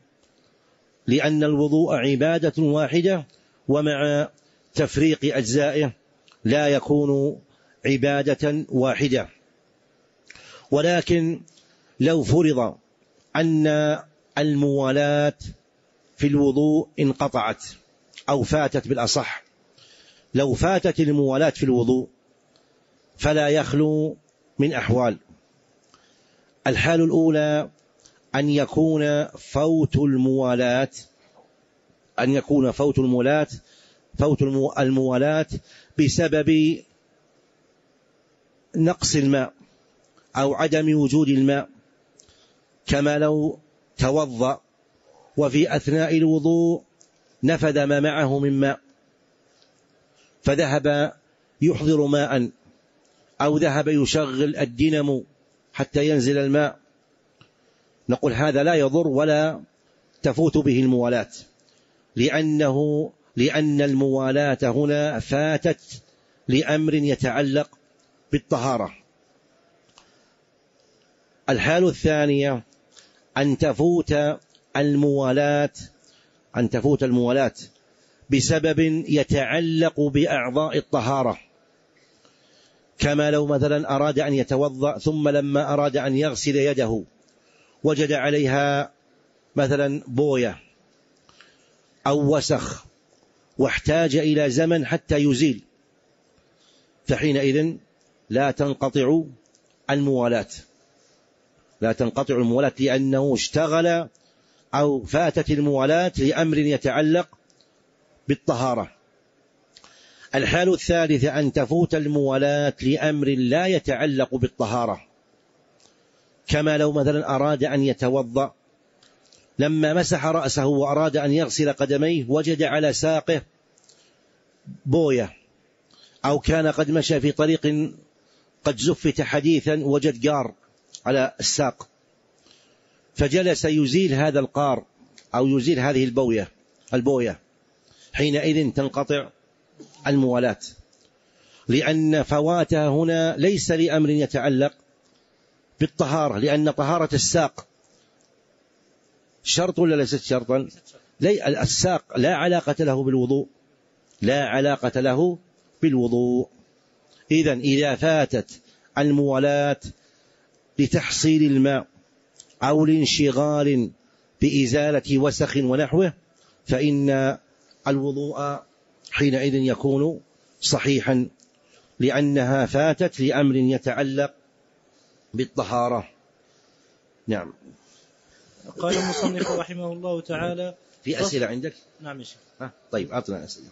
لأن الوضوء عبادة واحدة، ومع تفريق أجزائه لا يكون عبادة واحدة. ولكن لو فرض أن الموالاة في الوضوء انقطعت أو فاتت بالأصح، لو فاتت الموالاة في الوضوء فلا يخلو من أحوال. الحال الأولى أن يكون فوت الموالاة أن يكون فوت الموالاة فوت الموالاة بسبب نقص الماء أو عدم وجود الماء، كما لو توضأ وفي أثناء الوضوء نفذ ما معه من ماء فذهب يحضر ماء، أو ذهب يشغل الدينامو حتى ينزل الماء، نقول هذا لا يضر ولا تفوت به الموالاة، لأنه لأن الموالاة هنا فاتت لأمر يتعلق بالطهارة. الحال الثانية أن تفوت الموالاة أن تفوت الموالاة بسبب يتعلق بأعضاء الطهارة، كما لو مثلا أراد أن يتوضأ ثم لما أراد أن يغسل يده وجد عليها مثلا بوية أو وسخ واحتاج إلى زمن حتى يزيل، فحينئذ لا تنقطع الموالاة لا تنقطع الموالاة لأنه اشتغل أو فاتت الموالاة لأمر يتعلق بالطهارة. الحال الثالثة أن تفوت الموالاة لأمر لا يتعلق بالطهارة، كما لو مثلا أراد أن يتوضأ لما مسح رأسه وأراد أن يغسل قدميه وجد على ساقه بوية، أو كان قد مشى في طريق قد زفت حديثا وجد قار على الساق فجلس يزيل هذا القار أو يزيل هذه البوية البوية حينئذ تنقطع الموالاة، لأن فواتها هنا ليس لأمر يتعلق بالطهارة، لأن طهارة الساق شرط ولا ليست شرطا؟ الساق لا علاقة له بالوضوء لا علاقة له بالوضوء. إذن إذا فاتت الموالاة لتحصيل الماء أو لانشغال بإزالة وسخ ونحوه فإن الوضوء حينئذ يكون صحيحا، لأنها فاتت لأمر يتعلق بالطهارة. نعم. قال المصنف رحمه الله تعالى: في أسئلة عندك؟ نعم يا شيخ. طيب أعطنا أسئلة.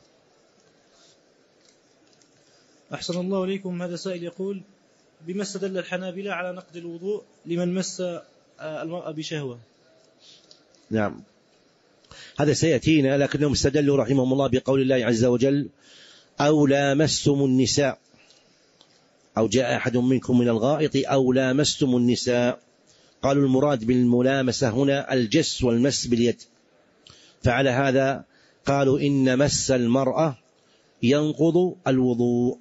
أحسن الله إليكم. هذا سائل يقول: بما استدل الحنابلة على نقض الوضوء لمن مس المرأة بشهوة؟ نعم هذا سيأتينا، لكنهم استدلوا رحمهم الله بقول الله عز وجل: أو لامستم النساء، أو جاء أحد منكم من الغائط أو لامستم النساء. قالوا المراد بالملامسة هنا الجس والمس باليد، فعلى هذا قالوا إن مس المرأة ينقض الوضوء.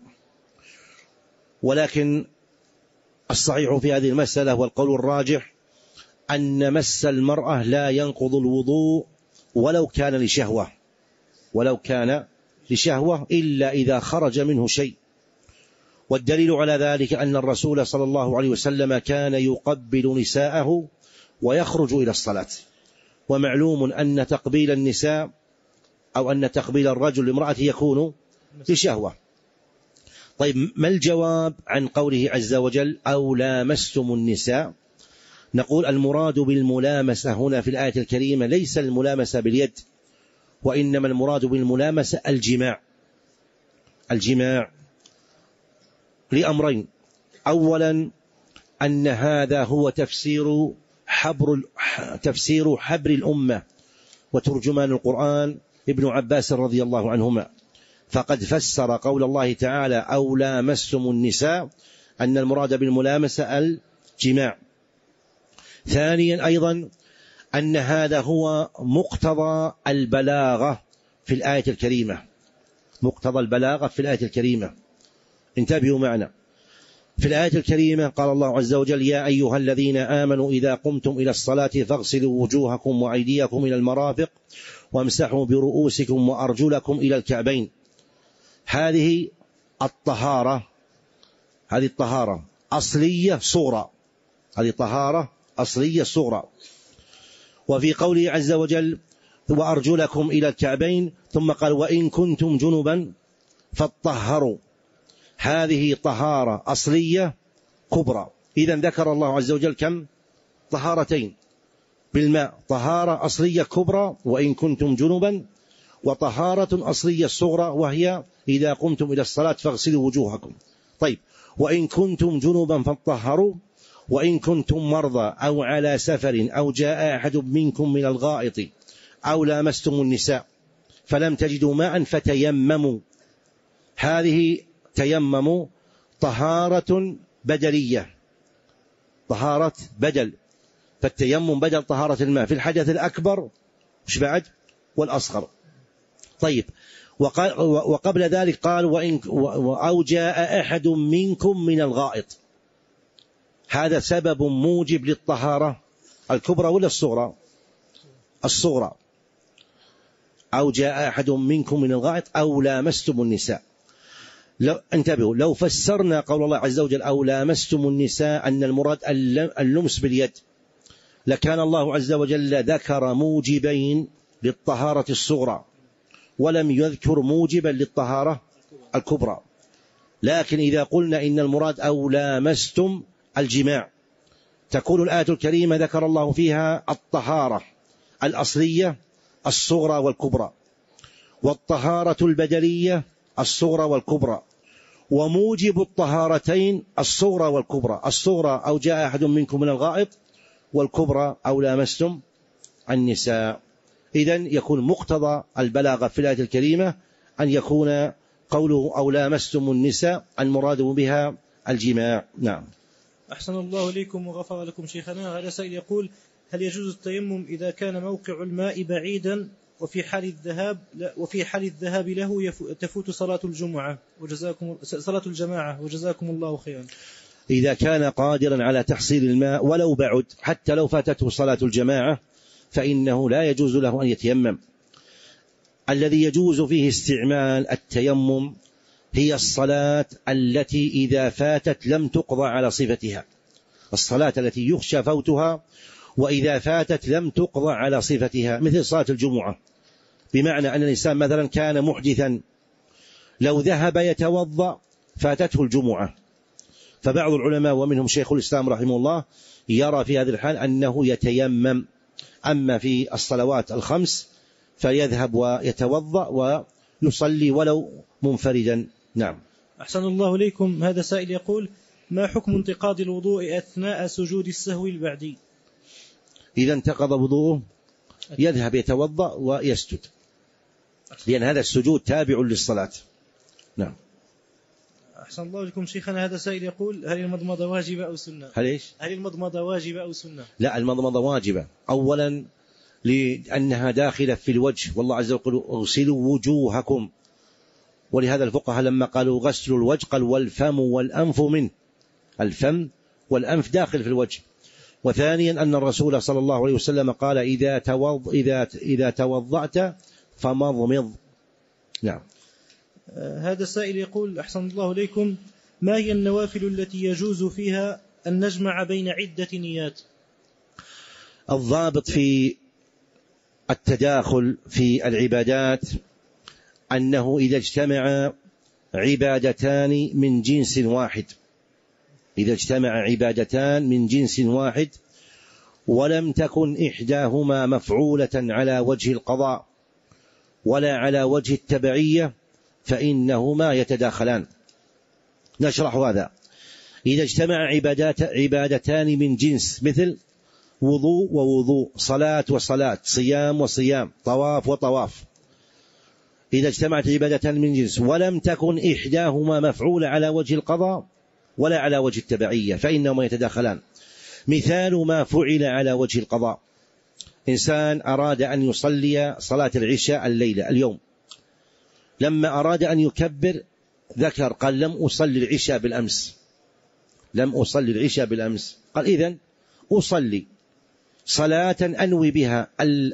ولكن الصحيح في هذه المسألة والقول الراجح أن مس المرأة لا ينقض الوضوء ولو كان لشهوة ولو كان لشهوة إلا إذا خرج منه شيء. والدليل على ذلك أن الرسول صلى الله عليه وسلم كان يقبل نساءه ويخرج إلى الصلاة، ومعلوم أن تقبيل النساء أو أن تقبيل الرجل لامرأته يكون لشهوة. طيب ما الجواب عن قوله عز وجل أو لامستم النساء؟ نقول المراد بالملامسة هنا في الآية الكريمة ليس الملامسة باليد، وإنما المراد بالملامسة الجماع الجماع لأمرين: أولا أن هذا هو تفسير حبر تفسير حبر الأمة وترجمان القرآن ابن عباس رضي الله عنهما، فقد فسر قول الله تعالى أو لامستم النساء أن المراد بالملامسة الجماع. ثانيا أيضا أن هذا هو مقتضى البلاغة في الآية الكريمة مقتضى البلاغة في الآية الكريمة انتبهوا معنا. في الآية الكريمة قال الله عز وجل: يا أيها الذين آمنوا إذا قمتم إلى الصلاة فاغسلوا وجوهكم وأيديكم إلى المرافق وامسحوا برؤوسكم وأرجلكم إلى الكعبين. هذه الطهارة، هذه الطهارة أصلية صغرى، هذه طهارة أصلية صغرى. وفي قوله عز وجل وأرجلكم إلى الكعبين، ثم قال وإن كنتم جنبا فاطهروا، هذه طهارة أصلية كبرى. إذن ذكر الله عز وجل كم؟ طهارتين بالماء، طهارة أصلية كبرى وإن كنتم جنبا، وطهارة أصلية صغرى وهي إذا قمتم إلى الصلاة فاغسلوا وجوهكم. طيب، وإن كنتم جنبا فاطهروا، وإن كنتم مرضى أو على سفر أو جاء أحد منكم من الغائط أو لامستم النساء فلم تجدوا ماء فتيمموا، هذه تيمموا طهارة بدلية، طهارة بدل، فالتيمم بدل طهارة الماء في الحدث الأكبر وش بعد والأصغر. طيب، وقبل ذلك قال وإن أو جاء أحد منكم من الغائط، هذا سبب موجب للطهارة الكبرى ولا الصغرى؟ الصغرى. أو جاء أحد منكم من الغائط أو لامستم النساء. لو انتبهوا، لو فسرنا قول الله عز وجل أو لامستم النساء أن المراد اللمس باليد، لكان الله عز وجل ذكر موجبين للطهارة الصغرى ولم يذكر موجبا للطهارة الكبرى. لكن إذا قلنا إن المراد أو لامستم الجماع، تكون الآية الكريمة ذكر الله فيها الطهارة الأصلية الصغرى والكبرى، والطهارة البدلية الصغرى والكبرى، وموجب الطهارتين الصغرى والكبرى. الصغرى أو جاء أحد منكم من الغائط، والكبرى أو لامستم النساء. إذن يكون مقتضى البلاغة في الآية الكريمة أن يكون قوله أو لامستم النساء المراد بها الجماع. نعم. أحسن الله إليكم وغفر لكم شيخنا. هذا سائل يقول هل يجوز التيمم إذا كان موقع الماء بعيدا وفي حال الذهاب وفي حال الذهاب له تفوت صلاة الجمعة وجزاكم صلاة الجماعة وجزاكم الله خيرا؟ إذا كان قادرا على تحصيل الماء ولو بعد، حتى لو فاتته صلاة الجماعة فإنه لا يجوز له أن يتيمم. الذي يجوز فيه استعمال التيمم هي الصلاة التي إذا فاتت لم تقضى على صفتها، الصلاة التي يخشى فوتها وإذا فاتت لم تقضى على صفتها، مثل صلاة الجمعة. بمعنى أن الإنسان مثلا كان محدثا، لو ذهب يتوضأ فاتته الجمعة، فبعض العلماء ومنهم شيخ الإسلام رحمه الله يرى في هذه الحال أنه يتيمم. أما في الصلوات الخمس فيذهب ويتوضأ ويصلي ولو منفردا. نعم. أحسن الله إليكم. هذا سائل يقول ما حكم انتقاض الوضوء أثناء سجود السهو البعدي؟ إذا انتقض وضوءه يذهب يتوضأ ويسجد، لأن هذا السجود تابع للصلاة. نعم. أحسن الله إليكم شيخنا. هذا سائل يقول هل المضمضة واجبة أو سنة؟ هل إيش؟ هل المضمضة واجبة أو سنة؟ لا، المضمضة واجبة. أولا لأنها داخلة في الوجه، والله عز وجل اغسلوا وجوهكم، ولهذا الفقهاء لما قالوا غسل الوجه قال والفم والأنف منه، الفم والأنف داخل في الوجه. وثانيا أن الرسول صلى الله عليه وسلم قال إذا توض إذا إذا توضأت فمضمض. نعم. هذا السائل يقول أحسن الله إليكم ما هي النوافل التي يجوز فيها أن نجمع بين عدة نيات؟ الضابط في التداخل في العبادات أنه إذا اجتمع عبادتان من جنس واحد، إذا اجتمع عبادتان من جنس واحد ولم تكن إحداهما مفعولة على وجه القضاء ولا على وجه التبعية فإنهما يتداخلان. نشرح هذا. إذا اجتمع عبادات عبادتان من جنس مثل وضوء ووضوء، صلاة وصلاة، صيام وصيام، طواف وطواف، إذا اجتمعت عبادتان من جنس ولم تكن إحداهما مفعولة على وجه القضاء ولا على وجه التبعية فإنهما يتداخلان. مثال ما فعل على وجه القضاء: إنسان أراد أن يصلي صلاة العشاء الليلة اليوم، لما أراد أن يكبر ذكر قال لم أصلي العشاء بالأمس، لم أصلي العشاء بالأمس، قال إذن أصلي صلاة أنوي بها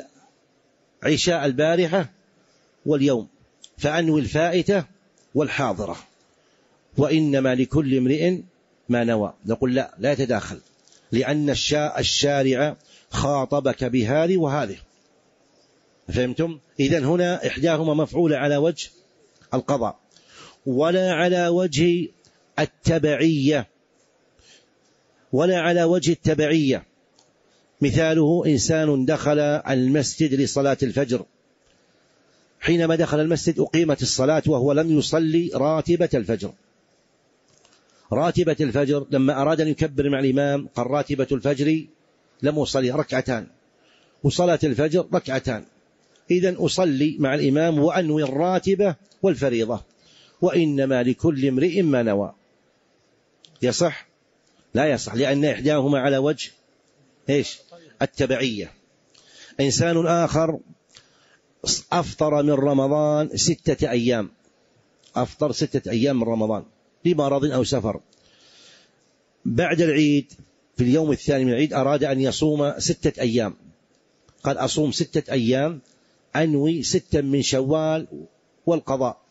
العشاء البارحة واليوم، فأنوي الفائتة والحاضرة. وإنما لكل امرئ ما نوى. نقول لا لا يتداخل، لأن الشارع خاطبك بهذه وهذه، فهمتم؟ إذن هنا إحداهما مفعولة على وجه القضاء ولا على وجه التبعية، ولا على وجه التبعية. مثاله إنسان دخل المسجد لصلاة الفجر، حينما دخل المسجد أقيمت الصلاة وهو لم يصلي راتبة الفجر. راتبة الفجر لما أراد أن يكبر مع الإمام قال راتبة الفجر لم أصلي ركعتان، وصلاة الفجر ركعتان، إذن أصلي مع الإمام وأنوي الراتبة والفريضة، وإنما لكل امرئ ما نوى. يصح؟ لا يصح، لأن إحداهما على وجه إيش؟ التبعية. إنسان آخر أفطر من رمضان ستة أيام، أفطر ستة أيام من رمضان لمرض أو سفر، بعد العيد في اليوم الثاني من العيد أراد أن يصوم ستة أيام، قال أصوم ستة أيام أنوي ستا من شوال والقضاء،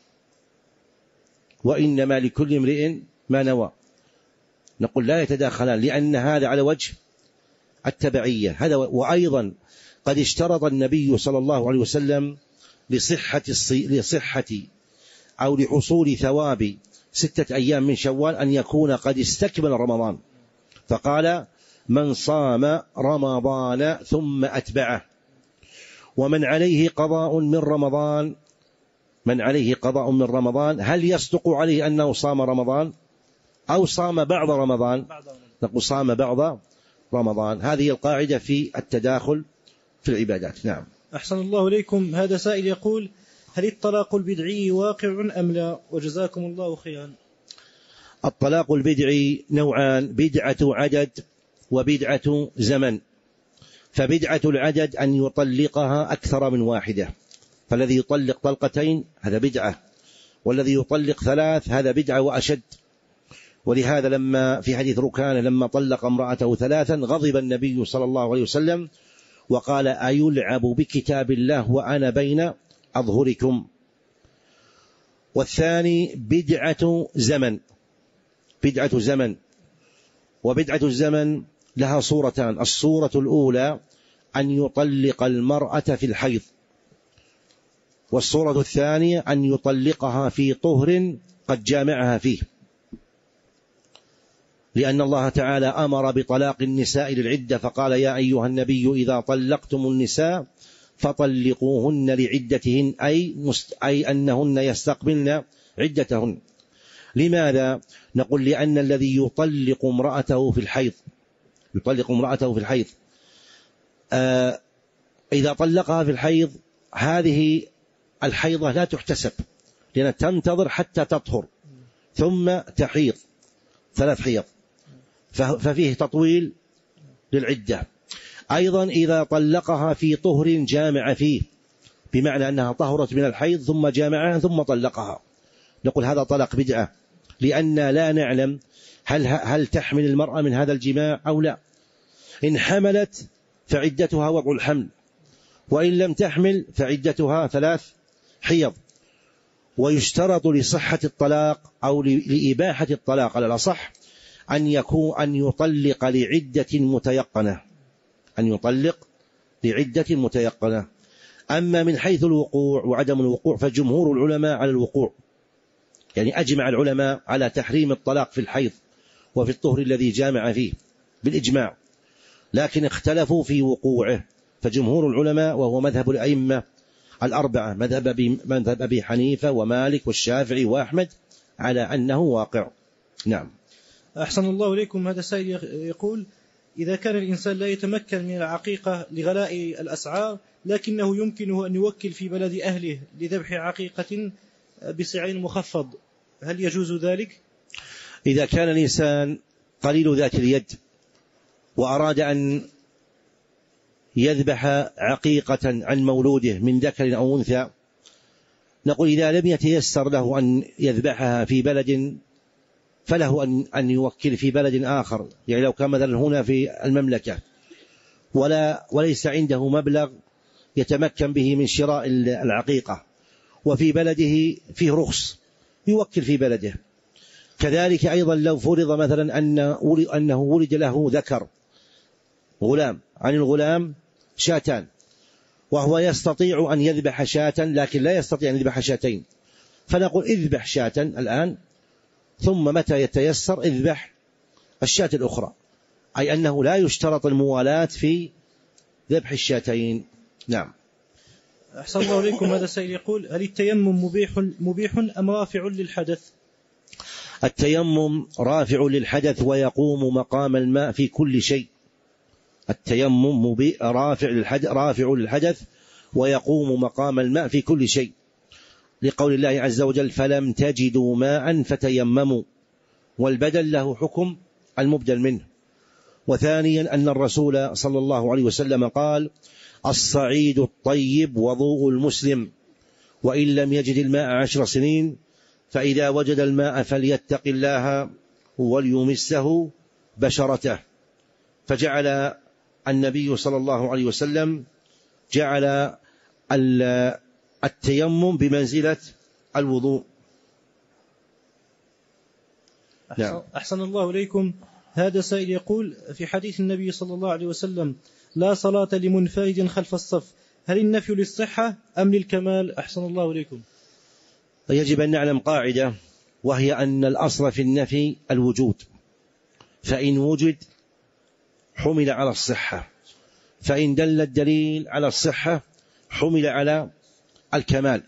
وإنما لكل امرئ ما نوى. نقول لا يتداخلان، لأن هذا على وجه التبعية هذا. وأيضا قد اشترط النبي صلى الله عليه وسلم لصحة, لصحة أو لحصول ثواب ستة أيام من شوال أن يكون قد استكمل رمضان، فقال من صام رمضان ثم أتبعه. ومن عليه قضاء من رمضان، من عليه قضاء من رمضان هل يصدق عليه أنه صام رمضان أو صام بعض رمضان؟ نقول صام بعض رمضان. هذه القاعدة في التداخل في العبادات. نعم. أحسن الله إليكم. هذا سائل يقول هل الطلاق البدعي واقع أم لا؟ وجزاكم الله خيرا. الطلاق البدعي نوعان، بدعة عدد وبدعة زمن. فبدعة العدد أن يطلقها أكثر من واحدة، فالذي يطلق طلقتين هذا بدعة، والذي يطلق ثلاث هذا بدعة وأشد. ولهذا لما في حديث ركانة لما طلق امرأته ثلاثا غضب النبي صلى الله عليه وسلم وقال أيلعب بكتاب الله وأنا بين أظهركم. والثاني بدعة زمن، بدعة زمن. وبدعة الزمن لها صورتان، الصورة الأولى أن يطلق المرأة في الحيض، والصورة الثانية أن يطلقها في طهر قد جامعها فيه، لأن الله تعالى أمر بطلاق النساء للعدة فقال يا أيها النبي إذا طلقتم النساء فطلقوهن لعدتهن، أي, أي أنهن يستقبلن عدتهن. لماذا؟ نقول لأن الذي يطلق امرأته في الحيض يطلق امرأته في الحيض آه إذا طلقها في الحيض هذه الحيضة لا تحتسب، لأنها تنتظر حتى تطهر ثم تحيض ثلاث حيض، ففيه تطويل للعدة. أيضا إذا طلقها في طهر جامع فيه، بمعنى أنها طهرت من الحيض ثم جامعها ثم طلقها، نقول هذا طلاق بدعة، لأن لا نعلم هل, هل تحمل المرأة من هذا الجماع أو لا. إن حملت فعدتها وضع الحمل، وإن لم تحمل فعدتها ثلاث حيض. ويشترط لصحة الطلاق أو لإباحة الطلاق على الأصح أن يكون أن يطلق لعدة متيقنة، أن يطلق لعدة متيقنة. أما من حيث الوقوع وعدم الوقوع فجمهور العلماء على الوقوع، يعني أجمع العلماء على تحريم الطلاق في الحيض وفي الطهر الذي جامع فيه بالإجماع، لكن اختلفوا في وقوعه. فجمهور العلماء وهو مذهب الأئمة الأربعة، مذهب أبي حنيفة ومالك والشافعي وأحمد، على أنه واقع. نعم. أحسن الله إليكم. هذا سائل يقول إذا كان الإنسان لا يتمكن من العقيقة لغلاء الأسعار لكنه يمكنه أن يوكل في بلد أهله لذبح عقيقة بسعر مخفض، هل يجوز ذلك؟ إذا كان الإنسان قليل ذات اليد وأراد أن يذبح عقيقة عن مولوده من ذكر أو أنثى، نقول إذا لم يتيسر له أن يذبحها في بلد فله أن أن يوكل في بلد آخر. يعني لو كان مثلا هنا في المملكة ولا وليس عنده مبلغ يتمكن به من شراء العقيقة، وفي بلده فيه رخص، يوكل في بلده. كذلك أيضا لو فرض مثلا أن أنه ولد له ذكر غلام، عن الغلام شاتان، وهو يستطيع أن يذبح شاة لكن لا يستطيع أن يذبح شاتين، فنقول اذبح شاة الآن ثم متى يتيسر اذبح الشاة الأخرى، أي أنه لا يشترط الموالاة في ذبح الشاتين. نعم. أحسن الله إليكم. هذا سائل يقول: هل التيمم مبيح مبيح أم رافع للحدث؟ التيمم رافع للحدث ويقوم مقام الماء في كل شيء. التيمم رافع للحدث رافع للحدث ويقوم مقام الماء في كل شيء، لقول الله عز وجل: فلم تجدوا ماء فتيمموا، والبدل له حكم المبدل منه. وثانيا أن الرسول صلى الله عليه وسلم قال: الصعيد الطيب وضوء المسلم، وإن لم يجد الماء عشر سنين فإذا وجد الماء فليتق الله وليمسه بشرته. فجعل النبي صلى الله عليه وسلم جعل التيمم بمنزلة الوضوء. أحسن, أحسن الله إليكم. هذا سائل يقول: في حديث النبي صلى الله عليه وسلم: لا صلاة لمنفرد خلف الصف، هل النفي للصحة أم للكمال؟ أحسن الله إليكم. يجب أن نعلم قاعدة، وهي أن الأصل في النفي الوجود، فإن وجد حمل على الصحة، فإن دل الدليل على الصحة حمل على الكمال.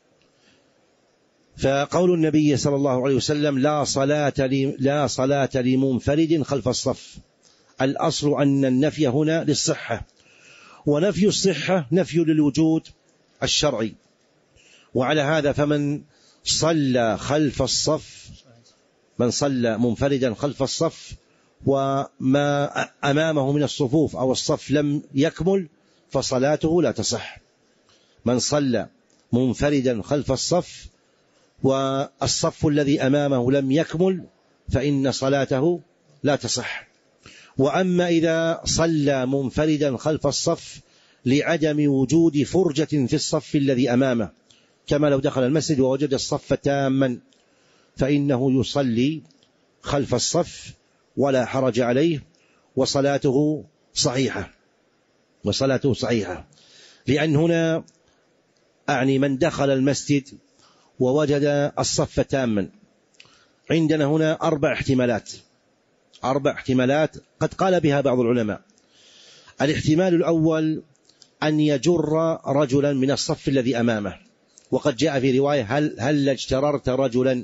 فقول النبي صلى الله عليه وسلم: لا صلاة لا صلاة لمنفرد خلف الصف، الأصل أن النفي هنا للصحة، ونفي الصحة نفي للوجود الشرعي. وعلى هذا فمن صلى خلف الصف من صلى منفردا خلف الصف وما أمامه من الصفوف أو الصف لم يكمل فصلاته لا تصح. من صلى منفردا خلف الصف والصف الذي أمامه لم يكمل فإن صلاته لا تصح. وأما إذا صلى منفردا خلف الصف لعدم وجود فرجة في الصف الذي أمامه، كما لو دخل المسجد ووجد الصف تاما، فإنه يصلي خلف الصف ولا حرج عليه وصلاته صحيحة وصلاته صحيحة لأن هنا أعني من دخل المسجد ووجد الصف تاما. عندنا هنا أربع احتمالات أربع احتمالات قد قال بها بعض العلماء. الاحتمال الأول أن يجر رجلا من الصف الذي أمامه، وقد جاء في رواية: هل, هل اجتررت رجلا،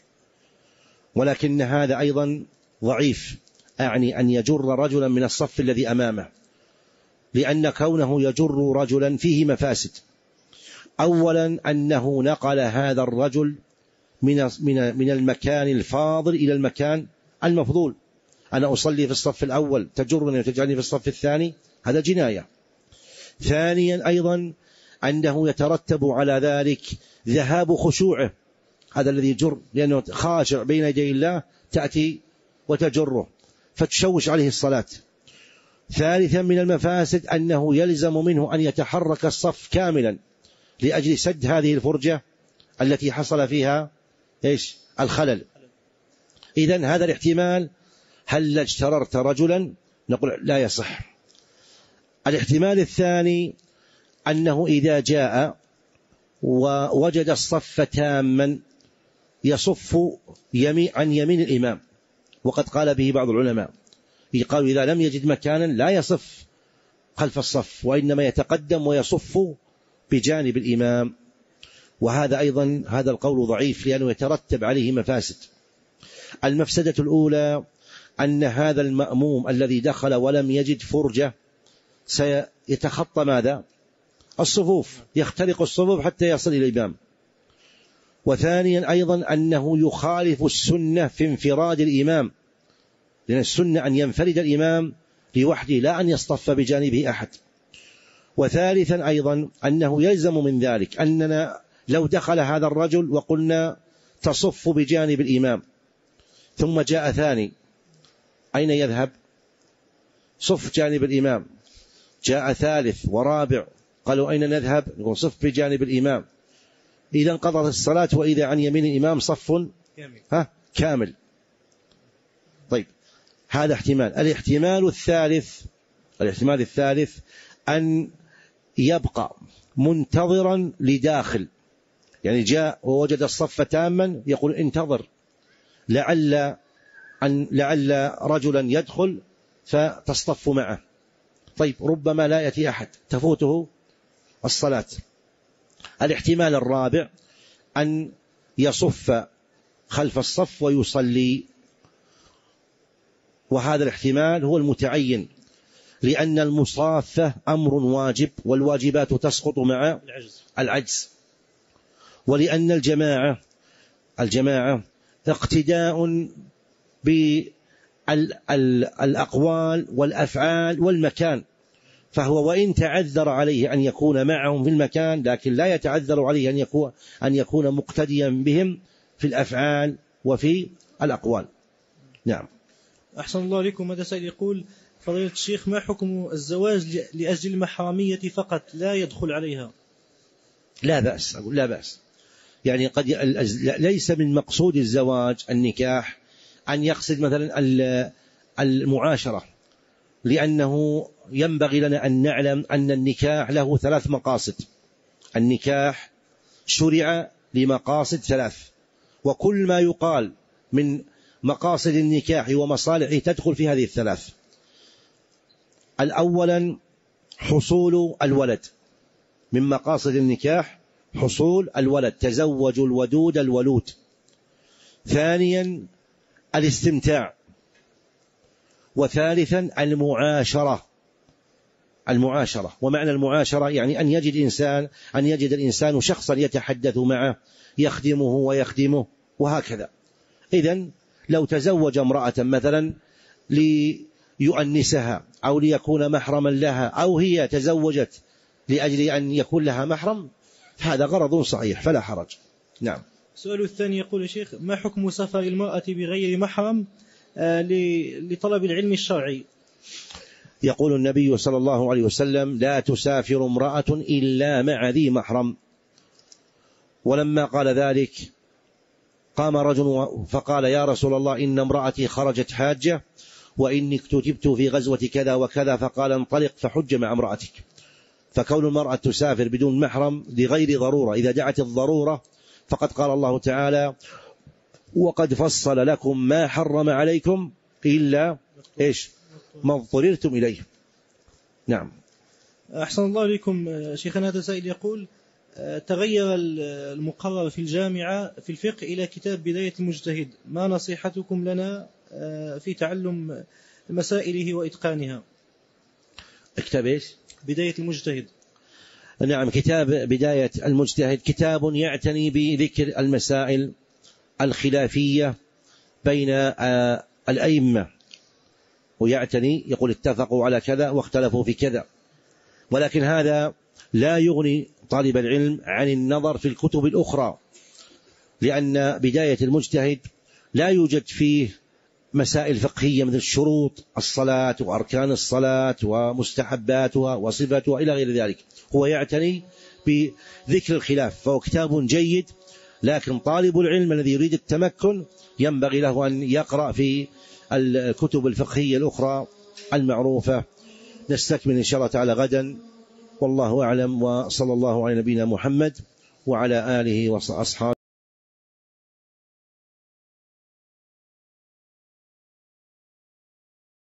ولكن هذا أيضا ضعيف، أعني أن يجر رجلا من الصف الذي أمامه، لأن كونه يجر رجلا فيه مفاسد. أولا أنه نقل هذا الرجل من من المكان الفاضل إلى المكان المفضول. أنا أصلي في الصف الأول تجرني وتجعلني في الصف الثاني، هذا جناية. ثانيا أيضا أنه يترتب على ذلك ذهاب خشوعه، هذا الذي يجر لأنه خاشع بين يدي الله تأتي وتجره فتشوش عليه الصلاة. ثالثا من المفاسد أنه يلزم منه أن يتحرك الصف كاملا لأجل سد هذه الفرجة التي حصل فيها إيش الخلل. إذن هذا الاحتمال هل اجتررت رجلا نقول لا يصح. الاحتمال الثاني أنه إذا جاء ووجد الصف تاما يصف يمين عن يمين الإمام، وقد قال به بعض العلماء، قالوا إذا لم يجد مكانا لا يصف خلف الصف وإنما يتقدم ويصف بجانب الإمام، وهذا أيضا هذا القول ضعيف لأنه يترتب عليه مفاسد. المفسدة الأولى أن هذا المأموم الذي دخل ولم يجد فرجة سيتخطى ماذا؟ الصفوف، يخترق الصفوف حتى يصل إلى الإمام. وثانيا أيضا أنه يخالف السنة في انفراد الإمام، لأن السنة أن ينفرد الإمام لوحده لا أن يصطف بجانبه أحد. وثالثا أيضا أنه يلزم من ذلك أننا لو دخل هذا الرجل وقلنا تصف بجانب الإمام ثم جاء ثاني، أين يذهب؟ صف جانب الإمام. جاء ثالث ورابع، قالوا أين نذهب؟ نقول صف بجانب الإمام. إذا انقضت الصلاة وإذا عن يمين الإمام صف ها كامل. طيب هذا احتمال. الاحتمال الثالث الاحتمال الثالث أن يبقى منتظرا لداخل، يعني جاء ووجد الصف تاما يقول انتظر لعل أن لعل رجلا يدخل فتصطف معه. طيب ربما لا يأتي أحد تفوته الصلاة. الاحتمال الرابع أن يصف خلف الصف ويصلي، وهذا الاحتمال هو المتعين، لأن المصافة أمر واجب والواجبات تسقط مع العجز، ولأن الجماعة الجماعة اقتداء بالأقوال والأفعال والمكان، فهو وإن تعذر عليه أن يكون معهم في المكان لكن لا يتعذر عليه أن يكون أن يكون مقتديا بهم في الأفعال وفي الأقوال. نعم. أحسن الله عليكم. هذا سائل يقول: فضيلة الشيخ، ما حكم الزواج لأجل المحرمية فقط لا يدخل عليها؟ لا بأس، أقول لا بأس. يعني قد ليس من مقصود الزواج النكاح أن يقصد مثلا المعاشرة، لأنه ينبغي لنا أن نعلم أن النكاح له ثلاث مقاصد. النكاح شرع لمقاصد ثلاث، وكل ما يقال من مقاصد النكاح ومصالحه تدخل في هذه الثلاث. الأولا حصول الولد، من مقاصد النكاح حصول الولد، تزوجوا الودود الولود. ثانيا الاستمتاع. وثالثا المعاشرة. المعاشرة ومعنى المعاشرة يعني أن يجد إنسان أن يجد الإنسان شخصا يتحدث معه يخدمه ويخدمه وهكذا. إذن لو تزوج امرأة مثلا ليؤنسها أو ليكون محرما لها، أو هي تزوجت لأجل أن يكون لها محرم، هذا غرض صحيح فلا حرج. نعم. السؤال الثاني يقول: يا شيخ، ما حكم سفر المرأة بغير محرم لطلب العلم الشرعي؟ يقول النبي صلى الله عليه وسلم: لا تسافر امرأة إلا مع ذي محرم. ولما قال ذلك قام رجل فقال: يا رسول الله، إن امرأتي خرجت حاجة وإني اكتتبت في غزوة كذا وكذا. فقال: انطلق فحج مع امرأتك. فكون المرأة تسافر بدون محرم لغير ضرورة، إذا دعت الضرورة فقد قال الله تعالى: وقد فصل لكم ما حرم عليكم إلا إيش ما اضطررتم إليه. نعم. أحسن الله عليكم. شيخنا هذا سائل يقول: تغير المقرر في الجامعة في الفقه إلى كتاب بداية المجتهد، ما نصيحتكم لنا في تعلم مسائله وإتقانها؟ كتاب إيش؟ بداية المجتهد. نعم، كتاب بداية المجتهد كتاب يعتني بذكر المسائل الخلافية بين الأئمة، ويعتني يقول اتفقوا على كذا واختلفوا في كذا، ولكن هذا لا يغني طالب العلم عن النظر في الكتب الأخرى، لأن بداية المجتهد لا يوجد فيه مسائل فقهية مثل شروط الصلاة وأركان الصلاة ومستحباتها وصفتها إلى غير ذلك. هو يعتني بذكر الخلاف، فهو كتاب جيد، لكن طالب العلم الذي يريد التمكن ينبغي له أن يقرأ في الكتب الفقهية الأخرى المعروفة. نستكمل إن شاء الله تعالى غدا، والله أعلم، وصلى الله على نبينا محمد وعلى آله وأصحابه.